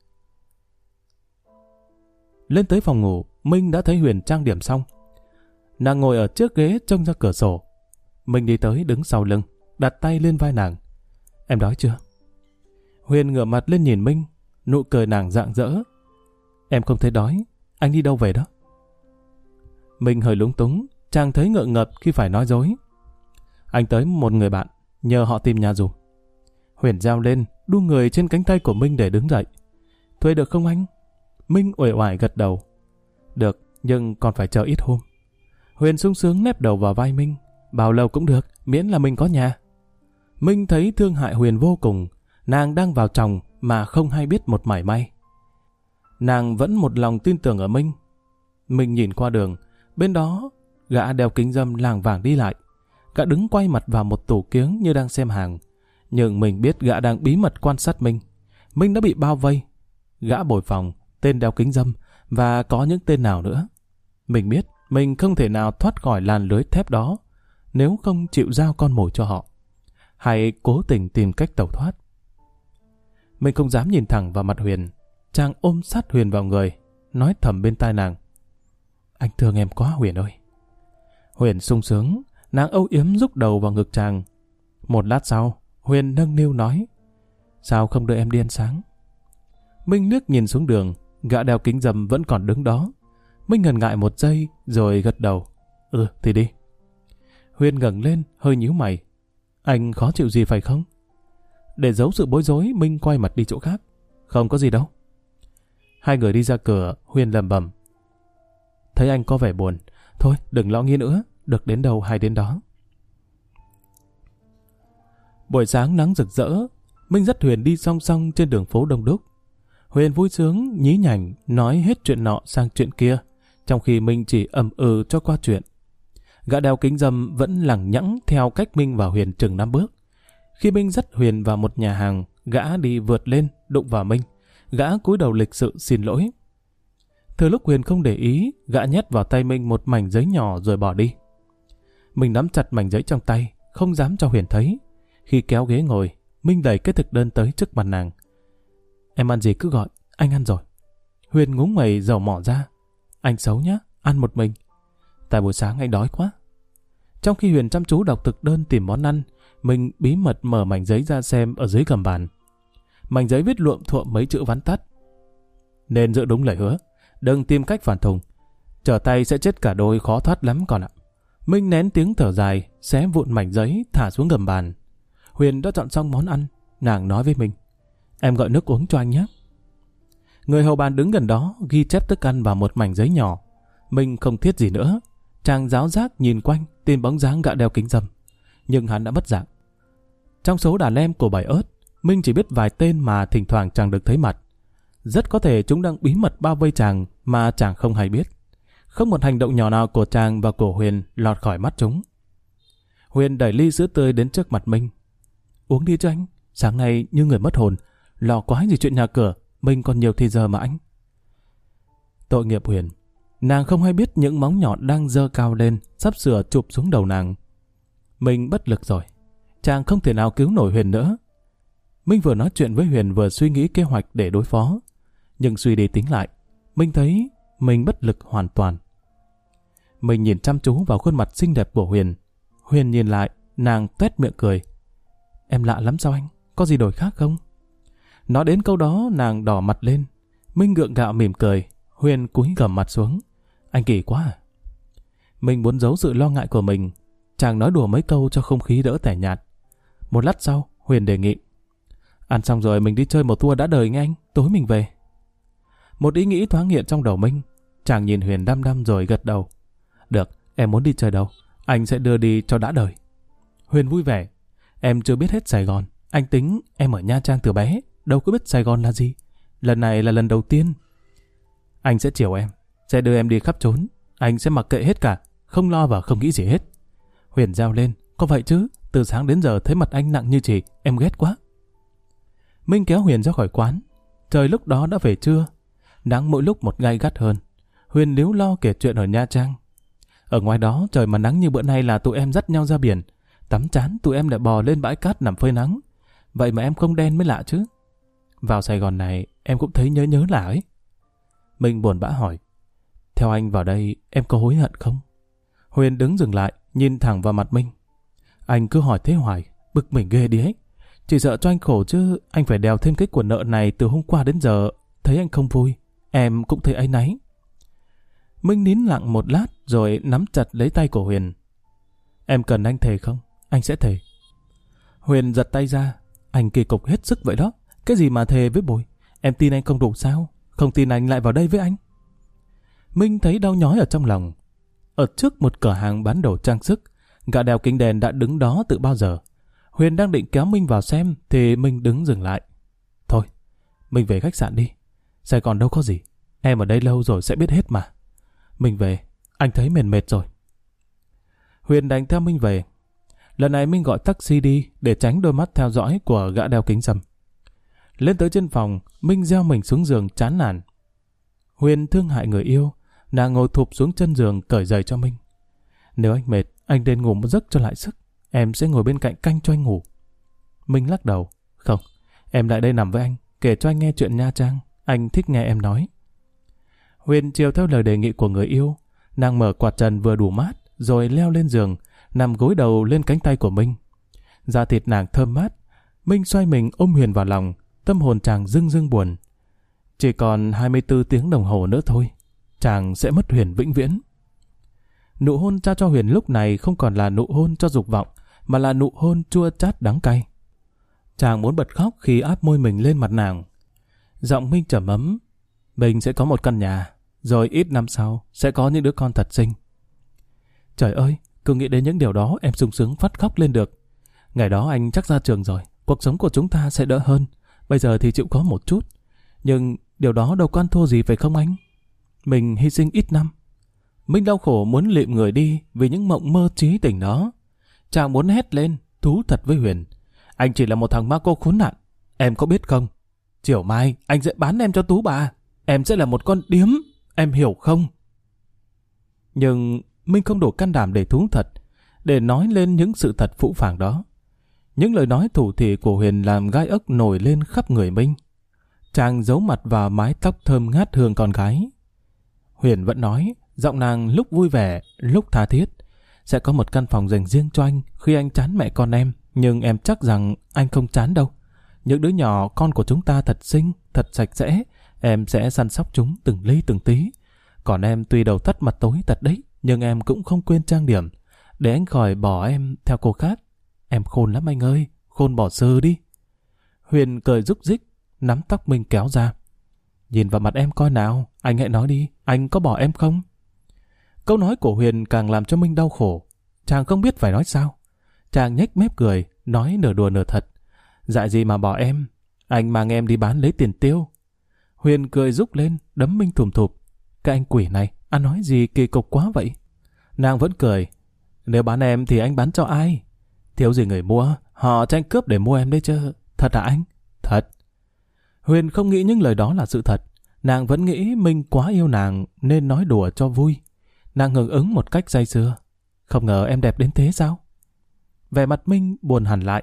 Lên tới phòng ngủ, Minh đã thấy Huyền trang điểm xong. Nàng ngồi ở chiếc ghế trông ra cửa sổ. Minh đi tới đứng sau lưng, đặt tay lên vai nàng. Em đói chưa? Huyền ngửa mặt lên nhìn Minh, nụ cười nàng rạng rỡ. Em không thấy đói, anh đi đâu về đó? Minh hơi lúng túng, chàng thấy ngượng ngập khi phải nói dối. Anh tới một người bạn, nhờ họ tìm nhà dùm. Huyền reo lên, đu người trên cánh tay của Minh để đứng dậy. Thuê được không anh? Minh uể oải gật đầu. Được, nhưng còn phải chờ ít hôm. Huyền sung sướng nép đầu vào vai Minh. Bao lâu cũng được, miễn là mình có nhà. Minh thấy thương hại Huyền vô cùng. Nàng đang vào chồng mà không hay biết một mảy may. Nàng vẫn một lòng tin tưởng ở Minh. Minh nhìn qua đường, bên đó gã đeo kính râm làng vàng đi lại. Gã đứng quay mặt vào một tủ kiếng như đang xem hàng. Nhưng mình biết gã đang bí mật quan sát Minh. Minh đã bị bao vây. Gã bồi phòng, tên đeo kính râm và có những tên nào nữa. Mình biết mình không thể nào thoát khỏi làn lưới thép đó nếu không chịu giao con mồi cho họ, hay cố tình tìm cách tẩu thoát. Mình không dám nhìn thẳng vào mặt Huyền. Chàng ôm sát Huyền vào người, nói thầm bên tai nàng. Anh thương em quá Huyền ơi. Huyền sung sướng, nàng âu yếm rúc đầu vào ngực chàng. Một lát sau, Huyền nâng niu nói. Sao không đưa em đi ăn sáng? Minh liếc nhìn xuống đường, gã đeo kính râm vẫn còn đứng đó. Minh ngần ngại một giây rồi gật đầu. Ừ thì đi. Huyền ngẩng lên hơi nhíu mày. Anh khó chịu gì phải không? Để giấu sự bối rối, Minh quay mặt đi chỗ khác. Không có gì đâu. Hai người đi ra cửa, Huyền lẩm bẩm. Thấy anh có vẻ buồn. Thôi đừng lo nghĩ nữa, được đến đâu hay đến đó. Buổi sáng nắng rực rỡ, Minh dắt Huyền đi song song trên đường phố đông đúc. Huyền vui sướng, nhí nhảnh, nói hết chuyện nọ sang chuyện kia, trong khi Minh chỉ ầm ừ cho qua chuyện. Gã đeo kính râm vẫn lẳng nhẵng theo cách Minh và Huyền chừng năm bước. Khi Minh dắt Huyền vào một nhà hàng, gã đi vượt lên, đụng vào Minh. Gã cúi đầu lịch sự xin lỗi. Từ lúc Huyền không để ý, gã nhét vào tay Minh một mảnh giấy nhỏ rồi bỏ đi. Minh nắm chặt mảnh giấy trong tay, không dám cho Huyền thấy. Khi kéo ghế ngồi, Minh đẩy cái thực đơn tới trước mặt nàng. Em ăn gì cứ gọi, anh ăn rồi. Huyền ngúng mày dầu mỏ ra. Anh xấu nhá, ăn một mình. Tại buổi sáng anh đói quá. Trong khi Huyền chăm chú đọc thực đơn tìm món ăn, Minh bí mật mở mảnh giấy ra xem ở dưới gầm bàn. Mảnh giấy viết luộm thuộm mấy chữ vắn tắt. Nên giữ đúng lời hứa, đừng tìm cách phản thùng. Trở tay sẽ chết cả đôi, khó thoát lắm con ạ. Minh nén tiếng thở dài, xé vụn mảnh giấy thả xuống gầm bàn. Huyền đã chọn xong món ăn, nàng nói với Minh. Em gọi nước uống cho anh nhé. Người hầu bàn đứng gần đó ghi chép thức ăn vào một mảnh giấy nhỏ. Minh không thiết gì nữa. Chàng giáo giác nhìn quanh tìm bóng dáng gã đeo kính râm. Nhưng hắn đã mất dạng. Trong số đàn em của bảy ớt, Minh chỉ biết vài tên mà thỉnh thoảng chàng được thấy mặt. Rất có thể chúng đang bí mật bao vây chàng mà chàng không hay biết. Không một hành động nhỏ nào của chàng và của Huyền lọt khỏi mắt chúng. Huyền đẩy ly sữa tươi đến trước mặt Minh. Uống đi cho anh, sáng nay như người mất hồn. Lo quá gì chuyện nhà cửa, mình còn nhiều thì giờ mà anh. Tội nghiệp Huyền. Nàng không hay biết những móng nhọn đang giơ cao lên, sắp sửa chụp xuống đầu nàng. Mình bất lực rồi. Chàng không thể nào cứu nổi Huyền nữa. Minh vừa nói chuyện với Huyền vừa suy nghĩ kế hoạch để đối phó. Nhưng suy đi tính lại, Minh thấy mình bất lực hoàn toàn. Mình nhìn chăm chú vào khuôn mặt xinh đẹp của Huyền. Huyền nhìn lại, nàng tuét miệng cười. Em lạ lắm sao anh? Có gì đổi khác không? Nói đến câu đó, nàng đỏ mặt lên. Minh gượng gạo mỉm cười. Huyền cúi gằm mặt xuống. Anh kỳ quá à? Mình muốn giấu sự lo ngại của mình. Chàng nói đùa mấy câu cho không khí đỡ tẻ nhạt. Một lát sau, Huyền đề nghị. Ăn xong rồi mình đi chơi một tour đã đời nghe anh. Tối mình về. Một ý nghĩ thoáng hiện trong đầu Minh. Chàng nhìn Huyền đăm đăm rồi gật đầu. Được, em muốn đi chơi đâu? Anh sẽ đưa đi cho đã đời. Huyền vui vẻ. Em chưa biết hết Sài Gòn. Anh tính em ở Nha Trang từ bé. Đâu có biết Sài Gòn là gì. Lần này là lần đầu tiên. Anh sẽ chiều em. Sẽ đưa em đi khắp trốn. anh sẽ mặc kệ hết cả, không lo và không nghĩ gì hết. Huyền reo lên, có vậy chứ, từ sáng đến giờ thấy mặt anh nặng như chỉ, em ghét quá. Minh kéo Huyền ra khỏi quán. Trời lúc đó đã về trưa, nắng mỗi lúc một gay gắt hơn. Huyền líu lo kể chuyện ở Nha Trang. Ở ngoài đó trời mà nắng như bữa nay là tụi em dắt nhau ra biển. Tắm chán tụi em lại bò lên bãi cát nằm phơi nắng. Vậy mà em không đen mới lạ chứ. Vào Sài Gòn này em cũng thấy nhớ nhớ là ấy. Minh buồn bã hỏi, theo anh vào đây em có hối hận không? Huyền đứng dừng lại, nhìn thẳng vào mặt Minh. Anh cứ hỏi thế hoài, bực mình ghê đi ấy. Chỉ sợ cho anh khổ chứ, anh phải đèo thêm cái quần nợ này từ hôm qua đến giờ. Thấy anh không vui, em cũng thấy áy náy. Minh nín lặng một lát rồi nắm chặt lấy tay của Huyền. Em cần anh thề không? Anh sẽ thề. Huyền giật tay ra. Anh kỳ cục hết sức vậy đó. Cái gì mà thề với bồi? Em tin anh không đủ sao? Không tin anh lại vào đây với anh. Minh thấy đau nhói ở trong lòng. Ở trước một cửa hàng bán đồ trang sức, gã đeo kính đèn đã đứng đó từ bao giờ. Huyền đang định kéo Minh vào xem thì Minh đứng dừng lại. Thôi, mình về khách sạn đi. Sài Gòn đâu có gì. Em ở đây lâu rồi sẽ biết hết mà. Mình về, anh thấy mệt mệt rồi. Huyền đành theo Minh về. Lần này Minh gọi taxi đi để tránh đôi mắt theo dõi của gã đeo kính râm. Lên tới trên phòng, Minh gieo mình xuống giường chán nản. Huyền thương hại người yêu, nàng ngồi thụp xuống chân giường cởi giày cho Minh. Nếu anh mệt, anh nên ngủ một giấc cho lại sức. Em sẽ ngồi bên cạnh canh cho anh ngủ. Minh lắc đầu. Không, em lại đây nằm với anh, kể cho anh nghe chuyện Nha Trang. Anh thích nghe em nói. Huyền chiều theo lời đề nghị của người yêu. Nàng mở quạt trần vừa đủ mát, rồi leo lên giường, nằm gối đầu lên cánh tay của Minh. Da thịt nàng thơm mát. Minh xoay mình ôm Huyền vào lòng, tâm hồn chàng rưng rưng buồn. Chỉ còn hai mươi tư tiếng đồng hồ nữa thôi, chàng sẽ mất Huyền vĩnh viễn. Nụ hôn trao cho Huyền lúc này không còn là nụ hôn cho dục vọng, mà là nụ hôn chua chát đắng cay. Chàng muốn bật khóc khi áp môi mình lên mặt nàng. Giọng Minh trầm ấm. Mình sẽ có một căn nhà, rồi ít năm sau sẽ có những đứa con thật xinh. Trời ơi, cứ nghĩ đến những điều đó em sung sướng phát khóc lên được. Ngày đó anh chắc ra trường rồi, cuộc sống của chúng ta sẽ đỡ hơn. Bây giờ thì chịu có một chút. Nhưng điều đó đâu có ăn thua gì phải không anh? Mình hy sinh ít năm. Minh đau khổ muốn lịm người đi vì những mộng mơ trí tình đó. Chàng muốn hét lên, thú thật với Huyền. Anh chỉ là một thằng ma cô khốn nạn. Em có biết không? Chiều mai anh sẽ bán em cho Tú bà. Em sẽ là một con điếm. Em hiểu không? Nhưng Minh không đủ can đảm để thú thật, để nói lên những sự thật phũ phàng đó. Những lời nói thủ thỉ của Huyền làm gai ốc nổi lên khắp người Minh. Chàng giấu mặt vào mái tóc thơm ngát hương con gái. Huyền vẫn nói, giọng nàng lúc vui vẻ, lúc tha thiết. Sẽ có một căn phòng dành riêng cho anh khi anh chán mẹ con em. Nhưng em chắc rằng anh không chán đâu. Những đứa nhỏ con của chúng ta thật xinh, thật sạch sẽ. Em sẽ săn sóc chúng từng ly từng tí. Còn em tuy đầu tắt mặt tối thật đấy, nhưng em cũng không quên trang điểm, để anh khỏi bỏ em theo cô khác. Em khôn lắm anh ơi, khôn bỏ sơ đi. Huyền cười rúc rích, nắm tóc Minh kéo ra. Nhìn vào mặt em coi nào, anh hãy nói đi, anh có bỏ em không? Câu nói của Huyền càng làm cho Minh đau khổ. Chàng không biết phải nói sao. Chàng nhếch mép cười, nói nửa đùa nửa thật. Dại gì mà bỏ em, anh mang em đi bán lấy tiền tiêu. Huyền cười rúc lên, đấm Minh thùm thụp. Cái anh quỷ này, anh nói gì kỳ cục quá vậy? Nàng vẫn cười. Nếu bán em thì anh bán cho ai? Thiếu gì người mua, họ tranh cướp để mua em đấy chứ. Thật hả anh? Thật. Huyền không nghĩ những lời đó là sự thật. Nàng vẫn nghĩ Minh quá yêu nàng nên nói đùa cho vui. Nàng hưởng ứng một cách say sưa. Không ngờ em đẹp đến thế sao? Vẻ mặt Minh buồn hẳn lại.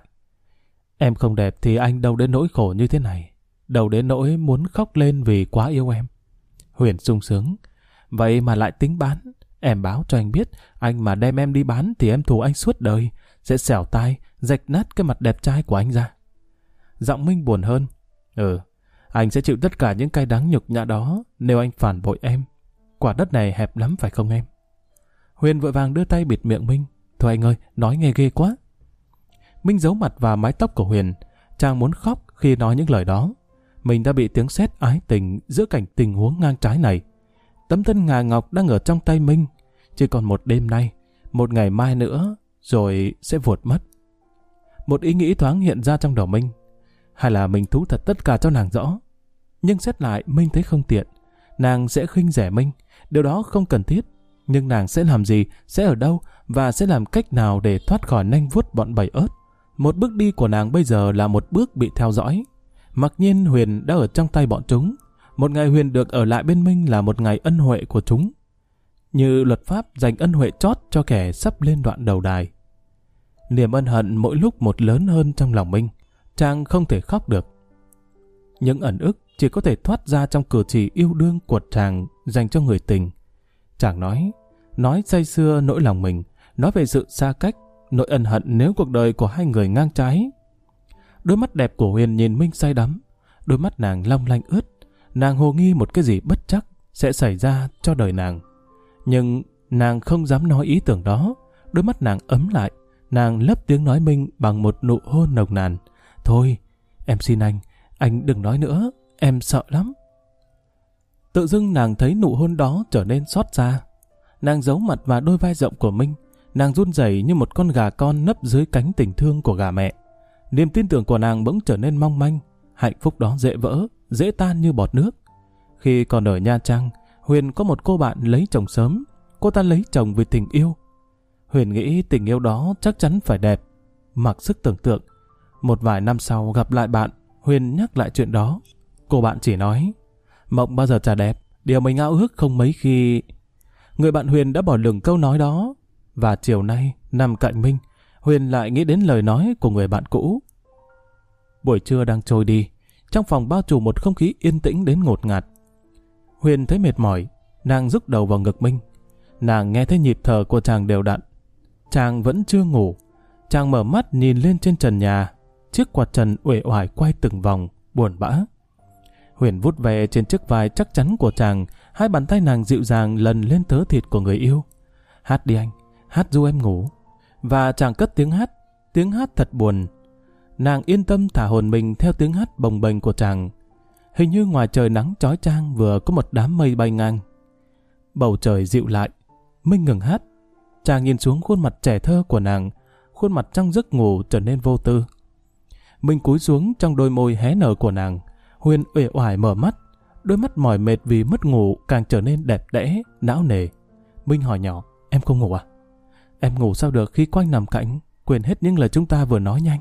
Em không đẹp thì anh đâu đến nỗi khổ như thế này. Đâu đến nỗi muốn khóc lên vì quá yêu em. Huyền sung sướng. Vậy mà lại tính bán. Em báo cho anh biết, anh mà đem em đi bán thì em thù anh suốt đời. Sẽ xẻo tai, rạch nát cái mặt đẹp trai của anh ra. Giọng Minh buồn hơn. Ừ, anh sẽ chịu tất cả những cay đắng nhục nhã đó nếu anh phản bội em. Quả đất này hẹp lắm phải không em? Huyền vội vàng đưa tay bịt miệng Minh. Thôi anh ơi, nói nghe ghê quá. Minh giấu mặt vào mái tóc của Huyền. Chàng muốn khóc khi nói những lời đó. Mình đã bị tiếng sét ái tình giữa cảnh tình huống ngang trái này. Tấm thân ngà ngọc đang ở trong tay Minh. Chỉ còn một đêm nay, một ngày mai nữa, rồi sẽ vụt mất. Một ý nghĩ thoáng hiện ra trong đầu Minh. Hay là mình thú thật tất cả cho nàng rõ. Nhưng xét lại Minh thấy không tiện. Nàng sẽ khinh rẻ Minh. Điều đó không cần thiết. Nhưng nàng sẽ làm gì, sẽ ở đâu và sẽ làm cách nào để thoát khỏi nanh vuốt bọn bầy ớt? Một bước đi của nàng bây giờ là một bước bị theo dõi. Mặc nhiên Huyền đã ở trong tay bọn chúng. Một ngày Huyền được ở lại bên Minh là một ngày ân huệ của chúng. Như luật pháp dành ân huệ chót cho kẻ sắp lên đoạn đầu đài. Niềm ân hận mỗi lúc một lớn hơn trong lòng Minh. Chàng không thể khóc được. Những ẩn ức chỉ có thể thoát ra trong cử chỉ yêu đương của chàng dành cho người tình. Chàng nói, nói say sưa nỗi lòng mình, nói về sự xa cách, nỗi ân hận nếu cuộc đời của hai người ngang trái. Đôi mắt đẹp của Huyền nhìn Minh say đắm, đôi mắt nàng long lanh ướt, nàng hồ nghi một cái gì bất chắc sẽ xảy ra cho đời nàng. Nhưng nàng không dám nói ý tưởng đó, đôi mắt nàng ấm lại, nàng lấp tiếng nói Minh bằng một nụ hôn nồng nàn. Thôi, em xin anh, anh đừng nói nữa, em sợ lắm. Tự dưng nàng thấy nụ hôn đó trở nên xót xa. Nàng giấu mặt vào đôi vai rộng của Minh, nàng run rẩy như một con gà con nấp dưới cánh tình thương của gà mẹ. Niềm tin tưởng của nàng bỗng trở nên mong manh, hạnh phúc đó dễ vỡ, dễ tan như bọt nước. Khi còn ở Nha Trang, Huyền có một cô bạn lấy chồng sớm, cô ta lấy chồng vì tình yêu. Huyền nghĩ tình yêu đó chắc chắn phải đẹp, mặc sức tưởng tượng. Một vài năm sau gặp lại bạn, Huyền nhắc lại chuyện đó. Cô bạn chỉ nói, mộng bao giờ chả đẹp, điều mình ao ước không mấy khi... Người bạn Huyền đã bỏ lửng câu nói đó, và chiều nay, nằm cạnh Minh, Huyền lại nghĩ đến lời nói của người bạn cũ. Buổi trưa đang trôi đi, trong phòng bao trùm một không khí yên tĩnh đến ngột ngạt. Huyền thấy mệt mỏi, nàng rúc đầu vào ngực Minh. Nàng nghe thấy nhịp thở của chàng đều đặn. Chàng vẫn chưa ngủ. Chàng mở mắt nhìn lên trên trần nhà. Chiếc quạt trần uể oải quay từng vòng, buồn bã. Huyền vút về trên chiếc vai chắc chắn của chàng, hai bàn tay nàng dịu dàng lần lên tớ thịt của người yêu. Hát đi anh, hát du em ngủ. Và chàng cất tiếng hát, tiếng hát thật buồn. Nàng yên tâm thả hồn mình theo tiếng hát bồng bềnh của chàng. Hình như ngoài trời nắng chói chang vừa có một đám mây bay ngang. Bầu trời dịu lại, Minh ngừng hát. Chàng nhìn xuống khuôn mặt trẻ thơ của nàng, khuôn mặt trong giấc ngủ trở nên vô tư. Minh cúi xuống trong đôi môi hé nở của nàng. Huyền uể oải mở mắt, đôi mắt mỏi mệt vì mất ngủ càng trở nên đẹp đẽ, não nề. Minh hỏi nhỏ, em không ngủ à? Em ngủ sao được khi quanh nằm cạnh, quên hết những lời chúng ta vừa nói nhanh.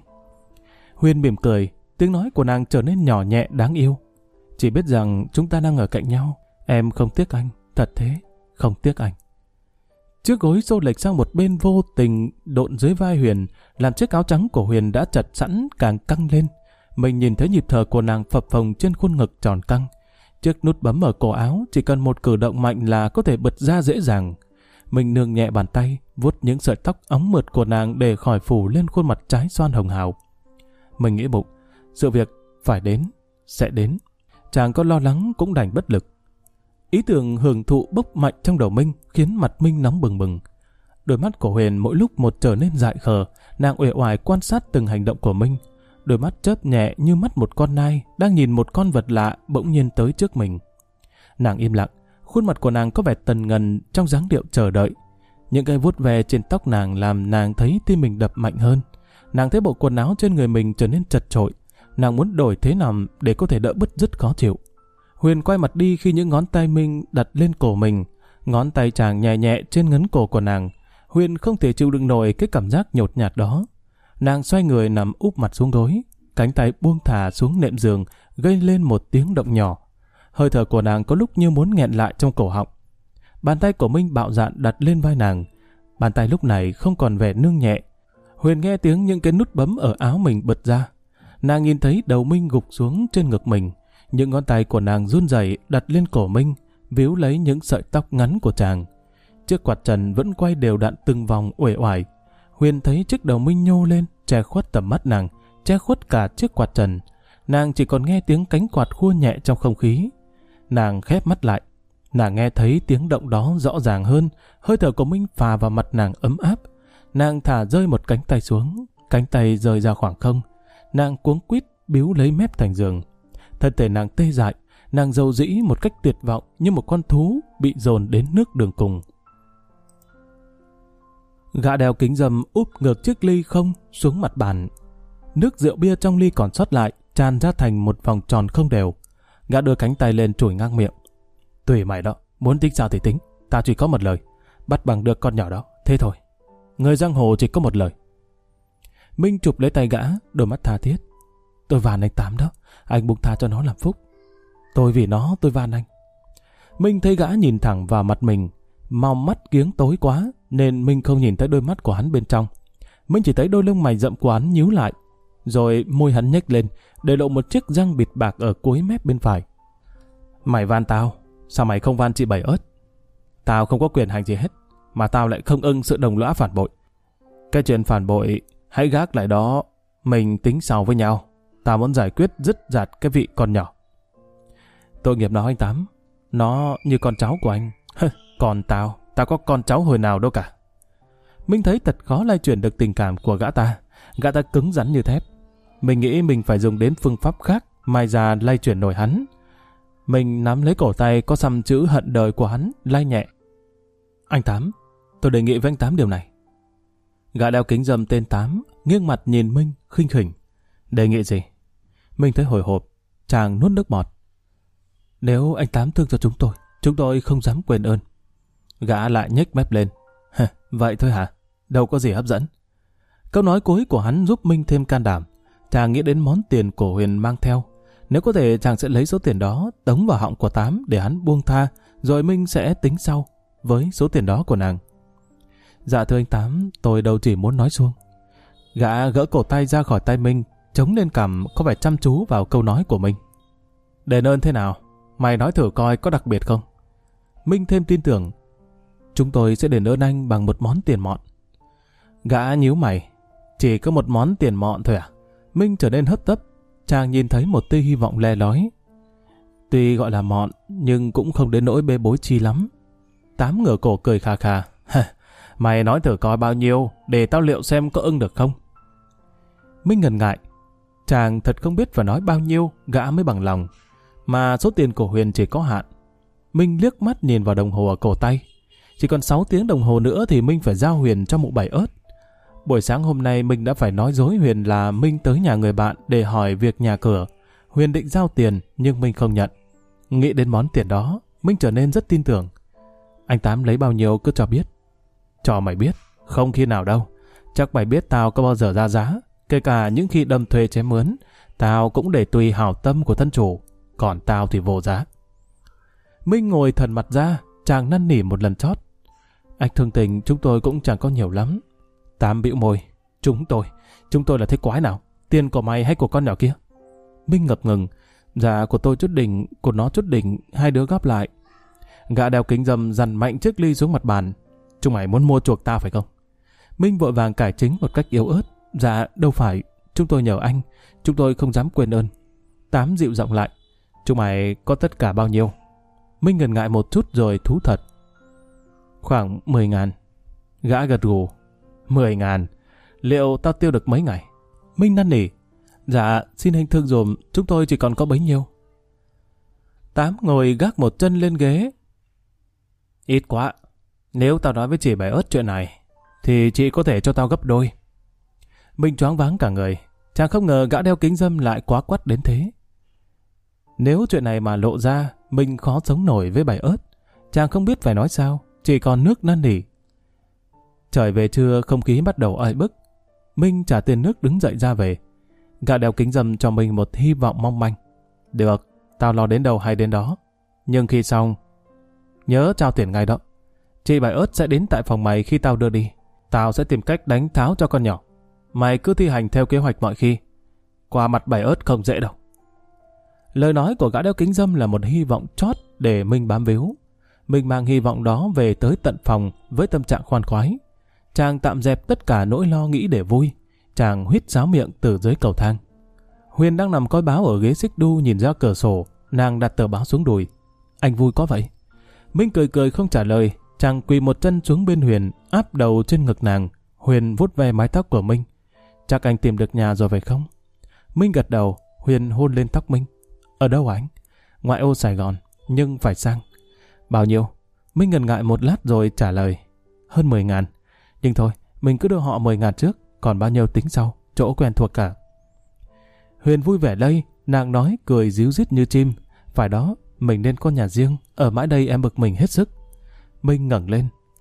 Huyền mỉm cười, tiếng nói của nàng trở nên nhỏ nhẹ đáng yêu. Chỉ biết rằng chúng ta đang ở cạnh nhau, em không tiếc anh, thật thế, không tiếc anh. Chiếc gối xô lệch sang một bên vô tình độn dưới vai Huyền, làm chiếc áo trắng của Huyền đã chật sẵn càng căng lên. Mình nhìn thấy nhịp thở của nàng phập phồng trên khuôn ngực tròn căng. Chiếc nút bấm ở cổ áo chỉ cần một cử động mạnh là có thể bật ra dễ dàng. Mình nương nhẹ bàn tay, vuốt những sợi tóc óng mượt của nàng để khỏi phủ lên khuôn mặt trái xoan hồng hào. Mình nghĩ bụng, sự việc phải đến, sẽ đến. Chàng có lo lắng cũng đành bất lực. Ý tưởng hưởng thụ bốc mạnh trong đầu Minh khiến mặt Minh nóng bừng bừng. Đôi mắt của Huyền mỗi lúc một trở nên dại khờ, nàng uể oải quan sát từng hành động của Minh. Đôi mắt chớp nhẹ như mắt một con nai đang nhìn một con vật lạ bỗng nhiên tới trước mình. Nàng im lặng, khuôn mặt của nàng có vẻ tần ngần trong dáng điệu chờ đợi. Những cái vuốt ve trên tóc nàng làm nàng thấy tim mình đập mạnh hơn. Nàng thấy bộ quần áo trên người mình trở nên chật chội. Nàng muốn đổi thế nằm để có thể đỡ bứt rứt khó chịu. Huyền quay mặt đi khi những ngón tay Minh đặt lên cổ mình. Ngón tay chàng nhẹ nhẹ trên ngấn cổ của nàng. Huyền không thể chịu đựng nổi cái cảm giác nhột nhạt đó. Nàng xoay người nằm úp mặt xuống gối, cánh tay buông thả xuống nệm giường, gây lên một tiếng động nhỏ. Hơi thở của nàng có lúc như muốn nghẹn lại trong cổ họng. Bàn tay của Minh bạo dạn đặt lên vai nàng. Bàn tay lúc này không còn vẻ nương nhẹ. Huyền nghe tiếng những cái nút bấm ở áo mình bật ra. Nàng nhìn thấy đầu Minh gục xuống trên ngực mình. Những ngón tay của nàng run rẩy đặt lên cổ Minh, víu lấy những sợi tóc ngắn của chàng. Chiếc quạt trần vẫn quay đều đặn từng vòng uể oải. Huyền thấy chiếc đầu Minh nhô lên, che khuất tầm mắt nàng, che khuất cả chiếc quạt trần. Nàng chỉ còn nghe tiếng cánh quạt khua nhẹ trong không khí. Nàng khép mắt lại. Nàng nghe thấy tiếng động đó rõ ràng hơn, hơi thở của Minh phà vào mặt nàng ấm áp. Nàng thả rơi một cánh tay xuống, cánh tay rơi ra khoảng không. Nàng cuống quýt biếu lấy mép thành giường. Thân thể nàng tê dại, nàng rầu rĩ một cách tuyệt vọng như một con thú bị dồn đến nước đường cùng. Gã đeo kính râm úp ngược chiếc ly không xuống mặt bàn. Nước rượu bia trong ly còn sót lại tràn ra thành một vòng tròn không đều. Gã đưa cánh tay lên chùi ngang miệng. Tùy mày đó, muốn tính sao thì tính, ta chỉ có một lời. bắt bằng được con nhỏ đó. Thế thôi, người giang hồ chỉ có một lời. Minh chụp lấy tay gã, đôi mắt tha thiết. Tôi van anh Tám đó, anh buông tha cho nó làm phúc. Tôi vì nó tôi van anh. Minh thấy gã nhìn thẳng vào mặt mình, màu mắt kiếng tối quá nên Minh không nhìn thấy đôi mắt của hắn bên trong. Minh chỉ thấy đôi lông mày rậm của hắn nhíu lại, rồi môi hắn nhếch lên, để lộ một chiếc răng bịt bạc ở cuối mép bên phải. Mày van tao, sao mày không van chị Bảy Ớt? Tao không có quyền hành gì hết, mà tao lại không ưng sự đồng lõa phản bội. Cái chuyện phản bội, hãy gác lại đó, mình tính sau với nhau. Tao muốn giải quyết dứt dạt cái vị con nhỏ. Tội nghiệp nó anh Tám, nó như con cháu của anh. Còn tao, tao có con cháu hồi nào đâu cả. Minh thấy thật khó lay chuyển được tình cảm của gã ta. Gã ta cứng rắn như thép. Mình nghĩ mình phải dùng đến phương pháp khác, mai ra lay chuyển nổi hắn. Mình nắm lấy cổ tay có xăm chữ hận đời của hắn, lay nhẹ. Anh Tám, tôi đề nghị với anh Tám điều này. Gã đeo kính râm tên Tám, nghiêng mặt nhìn Minh, khinh khỉnh. Đề nghị gì? Minh thấy hồi hộp, chàng nuốt nước bọt. Nếu anh Tám thương cho chúng tôi, chúng tôi không dám quên ơn. Gã lại nhếch mép lên. Vậy thôi hả? Đâu có gì hấp dẫn. Câu nói cuối của hắn giúp Minh thêm can đảm. Chàng nghĩ đến món tiền của Huyền mang theo. Nếu có thể chàng sẽ lấy số tiền đó tống vào họng của Tám để hắn buông tha, rồi Minh sẽ tính sau với số tiền đó của nàng. Dạ thưa anh Tám, tôi đâu chỉ muốn nói suông. Gã gỡ cổ tay ra khỏi tay Minh, chống lên cằm có vẻ chăm chú vào câu nói của Minh. Đền ơn thế nào? Mày nói thử coi có đặc biệt không? Minh thêm tin tưởng. Chúng tôi sẽ đền ơn anh bằng một món tiền mọn. Gã nhíu mày. Chỉ có một món tiền mọn thôi à? Minh trở nên hấp tấp. Chàng nhìn thấy một tia hy vọng le lói. Tuy gọi là mọn, nhưng cũng không đến nỗi bê bối chi lắm. Tám ngửa cổ cười khà khà. Mày nói thử coi bao nhiêu, để tao liệu xem có ưng được không? Minh ngần ngại. Chàng thật không biết phải nói bao nhiêu, gã mới bằng lòng. Mà số tiền của Huyền chỉ có hạn. Minh liếc mắt nhìn vào đồng hồ ở cổ tay. Chỉ còn sáu tiếng đồng hồ nữa thì Minh phải giao Huyền cho mụ Bảy Ớt. Buổi sáng hôm nay Minh đã phải nói dối Huyền là Minh tới nhà người bạn để hỏi việc nhà cửa. Huyền định giao tiền nhưng Minh không nhận. Nghĩ đến món tiền đó, Minh trở nên rất tin tưởng. Anh Tám lấy bao nhiêu cứ cho biết. Cho mày biết, không khi nào đâu. Chắc mày biết tao có bao giờ ra giá. Kể cả những khi đâm thuê chém mướn, tao cũng để tùy hảo tâm của thân chủ. Còn tao thì vô giá. Minh ngồi thần mặt ra, chàng năn nỉ một lần chót. Anh thương tình chúng tôi cũng chẳng có nhiều lắm. Tám bĩu môi. Chúng tôi, chúng tôi là thế quái nào? Tiền của mày hay của con nhỏ kia? Minh ngập ngừng. Dạ của tôi chút đỉnh, của nó chút đỉnh, hai đứa góp lại. Gã đeo kính râm dằn mạnh chiếc ly xuống mặt bàn. Chúng mày muốn mua chuộc tao phải không? Minh vội vàng cải chính một cách yếu ớt. Dạ đâu phải, chúng tôi nhờ anh, chúng tôi không dám quên ơn. Tám dịu giọng lại. Chúng mày có tất cả bao nhiêu? Minh ngần ngại một chút rồi thú thật. Khoảng mười ngàn. Gã gật gù. Mười ngàn. Liệu tao tiêu được mấy ngày? Minh năn nỉ. Dạ, xin anh thương dùm, chúng tôi chỉ còn có bấy nhiêu. Tám ngồi gác một chân lên ghế. Ít quá. Nếu tao nói với chị Bảy Ớt chuyện này, thì chị có thể cho tao gấp đôi. Minh choáng váng cả người. Chàng không ngờ gã đeo kính râm lại quá quắt đến thế. Nếu chuyện này mà lộ ra, Minh khó sống nổi với Bảy Ớt. Chàng không biết phải nói sao, chỉ còn nước năn nỉ. Trời về trưa, không khí bắt đầu oi bức. Minh trả tiền nước đứng dậy ra về. Gã đeo kính râm cho mình một hy vọng mong manh. Được, tao lo đến đâu hay đến đó. Nhưng khi xong, nhớ trao tiền ngay đó. Chị Bảy Ớt sẽ đến tại phòng mày khi tao đưa đi. Tao sẽ tìm cách đánh tháo cho con nhỏ. Mày cứ thi hành theo kế hoạch mọi khi. Qua mặt Bảy Ớt không dễ đâu. Lời nói của gã đeo kính râm là một hy vọng chót để Minh bám víu. Minh mang hy vọng đó về tới tận phòng với tâm trạng khoan khoái. Chàng tạm dẹp tất cả nỗi lo nghĩ để vui. Chàng huýt sáo miệng từ dưới cầu thang. Huyền đang nằm coi báo ở ghế xích đu nhìn ra cửa sổ. Nàng đặt tờ báo xuống đùi. Anh vui có vậy? Minh cười cười không trả lời. Chàng quỳ một chân xuống bên Huyền, áp đầu trên ngực nàng. Huyền vuốt ve mái tóc của Minh. Chắc anh tìm được nhà rồi phải không? Minh gật đầu. Huyền hôn lên tóc Minh. Ở đâu anh? Ngoại ô Sài Gòn, nhưng phải sang. Bao nhiêu? Minh ngần ngại một lát rồi trả lời. Hơn mười ngàn. Nhưng thôi, mình cứ đưa họ mười ngàn trước, còn bao nhiêu tính sau, chỗ quen thuộc cả. Huyền vui vẻ lây, nàng nói cười ríu rít như chim. Phải đó, mình nên có nhà riêng, ở mãi đây em bực mình hết sức. Minh ngẩng lên,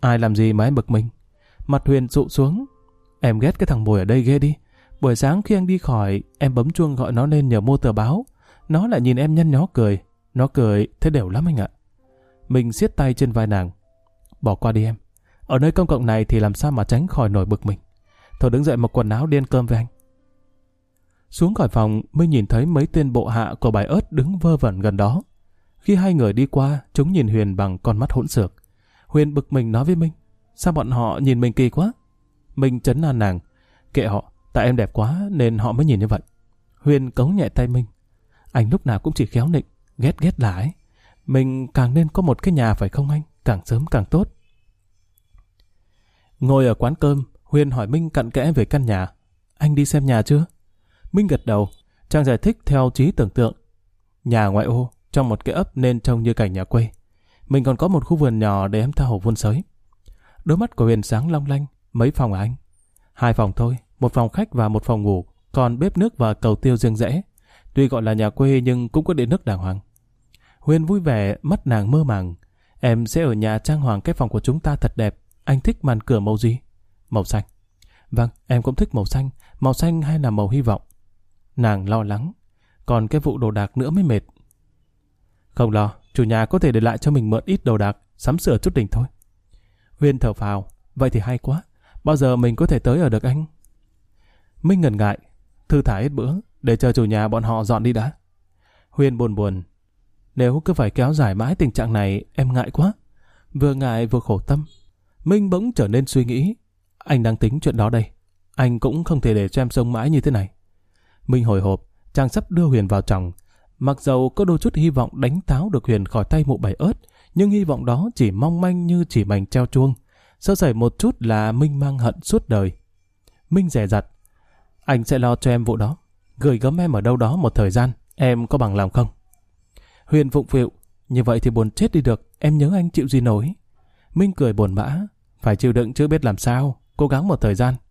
Ai làm gì mà em bực mình? Mặt Huyền sụ xuống. Em ghét cái thằng Mùi ở đây ghê đi. Buổi sáng khi anh đi khỏi, em bấm chuông gọi nó lên nhờ mua tờ báo. Nó lại nhìn em nhăn nhó cười. Nó cười thế đều lắm anh ạ. Mình siết tay trên vai nàng. Bỏ qua đi em. Ở nơi công cộng này thì làm sao mà tránh khỏi nổi bực mình. Thôi đứng dậy mặc quần áo đi ăn cơm với anh. Xuống khỏi phòng, Minh nhìn thấy mấy tên bộ hạ của bài ớt đứng vơ vẩn gần đó. Khi hai người đi qua, chúng nhìn Huyền bằng con mắt hỗn xược. Huyền bực mình nói với Minh, sao bọn họ nhìn mình kỳ quá? Minh trấn an nàng, kệ họ, tại em đẹp quá nên họ mới nhìn như vậy. Huyền cống nhẹ tay Minh, anh lúc nào cũng chỉ khéo nịnh, ghét ghét là ấy. Mình càng nên có một cái nhà phải không anh? Càng sớm càng tốt. Ngồi ở quán cơm, Huyền hỏi Minh cặn kẽ về căn nhà. Anh đi xem nhà chưa? Minh gật đầu, chàng giải thích theo trí tưởng tượng. Nhà ngoại ô, trong một cái ấp nên trông như cảnh nhà quê. Mình còn có một khu vườn nhỏ để em tha hồ vun sới. Đôi mắt của Huyền sáng long lanh. Mấy phòng à anh? Hai phòng thôi, một phòng khách và một phòng ngủ, còn bếp nước và cầu tiêu riêng rẽ. Tuy gọi là nhà quê nhưng cũng có điện nước đàng hoàng. Huyền vui vẻ, mắt nàng mơ màng. Em sẽ ở nhà trang hoàng cái phòng của chúng ta thật đẹp. Anh thích màn cửa màu gì? Màu xanh. Vâng, em cũng thích màu xanh. Màu xanh hay là màu hy vọng? Nàng lo lắng. Còn cái vụ đồ đạc nữa mới mệt. Không lo, chủ nhà có thể để lại cho mình mượn ít đồ đạc, sắm sửa chút đỉnh thôi. Huyền thở phào. Vậy thì hay quá. Bao giờ mình có thể tới ở được anh? Minh ngần ngại. Thư thả hết bữa, để chờ chủ nhà bọn họ dọn đi đã. Huyền buồn buồn. Nếu cứ phải kéo dài mãi tình trạng này, em ngại quá. Vừa ngại vừa khổ tâm. Minh bỗng trở nên suy nghĩ. Anh đang tính chuyện đó đây. Anh cũng không thể để cho em sống mãi như thế này. Minh hồi hộp, chàng sắp đưa Huyền vào chồng. Mặc dầu có đôi chút hy vọng đánh táo được Huyền khỏi tay mụ bảy ớt, nhưng hy vọng đó chỉ mong manh như chỉ mảnh treo chuông. Sơ sẩy một chút là Minh mang hận suốt đời. Minh dè dặt. Anh sẽ lo cho em vụ đó. Gửi gắm em ở đâu đó một thời gian. Em có bằng lòng không? Huyền phụng phịu. Như vậy thì buồn chết đi được. Em nhớ anh chịu gì nổi. Minh cười buồn bã. Phải chịu đựng chứ biết làm sao. Cố gắng một thời gian.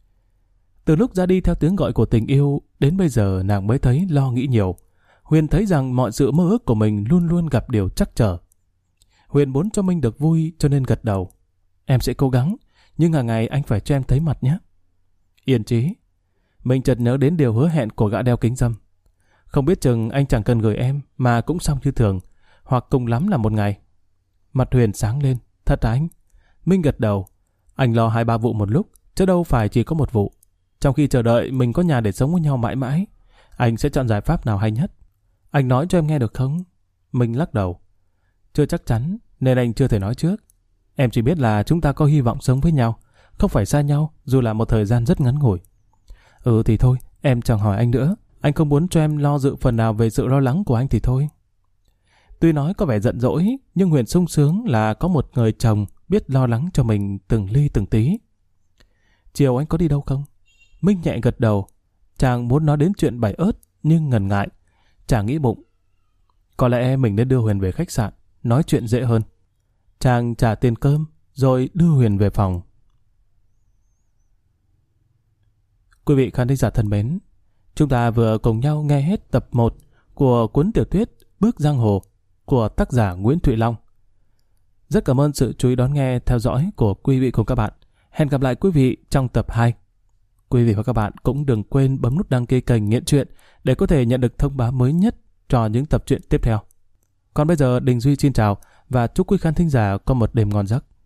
Từ lúc ra đi theo tiếng gọi của tình yêu, đến bây giờ nàng mới thấy lo nghĩ nhiều. Huyền thấy rằng mọi sự mơ ước của mình luôn luôn gặp điều trắc trở. Huyền muốn cho Minh được vui cho nên gật đầu. Em sẽ cố gắng, nhưng hàng ngày anh phải cho em thấy mặt nhé. Yên chí. Mình chợt nhớ đến điều hứa hẹn của gã đeo kính râm. Không biết chừng anh chẳng cần gửi em mà cũng xong như thường, hoặc cùng lắm là một ngày. Mặt Huyền sáng lên. Thật à anh? Minh gật đầu. Anh lo hai ba vụ một lúc, chứ đâu phải chỉ có một vụ. Trong khi chờ đợi mình có nhà để sống với nhau mãi mãi, anh sẽ chọn giải pháp nào hay nhất. Anh nói cho em nghe được không? Minh lắc đầu. Chưa chắc chắn, nên anh chưa thể nói trước. Em chỉ biết là chúng ta có hy vọng sống với nhau, không phải xa nhau, dù là một thời gian rất ngắn ngủi. Ừ thì thôi, em chẳng hỏi anh nữa. Anh không muốn cho em lo dự phần nào về sự lo lắng của anh thì thôi. Tuy nói có vẻ giận dỗi, nhưng Huyền sung sướng là có một người chồng biết lo lắng cho mình từng ly từng tí. Chiều anh có đi đâu không? Minh nhẹ gật đầu. Chàng muốn nói đến chuyện bảy ớt, nhưng ngần ngại. Chàng nghĩ bụng. Có lẽ mình nên đưa Huyền về khách sạn, nói chuyện dễ hơn. Chàng trả tiền cơm, rồi đưa Huyền về phòng. Quý vị khán thính giả thân mến, chúng ta vừa cùng nhau nghe hết tập một của cuốn tiểu thuyết Bước Giang Hồ của tác giả Nguyễn Thụy Long. Rất cảm ơn sự chú ý đón nghe, theo dõi của quý vị cùng các bạn. Hẹn gặp lại quý vị trong tập hai. Quý vị và các bạn cũng đừng quên bấm nút đăng ký kênh Nghiện Truyện để có thể nhận được thông báo mới nhất cho những tập truyện tiếp theo. Còn bây giờ Đình Duy xin chào và chúc quý khán thính giả có một đêm ngon giấc.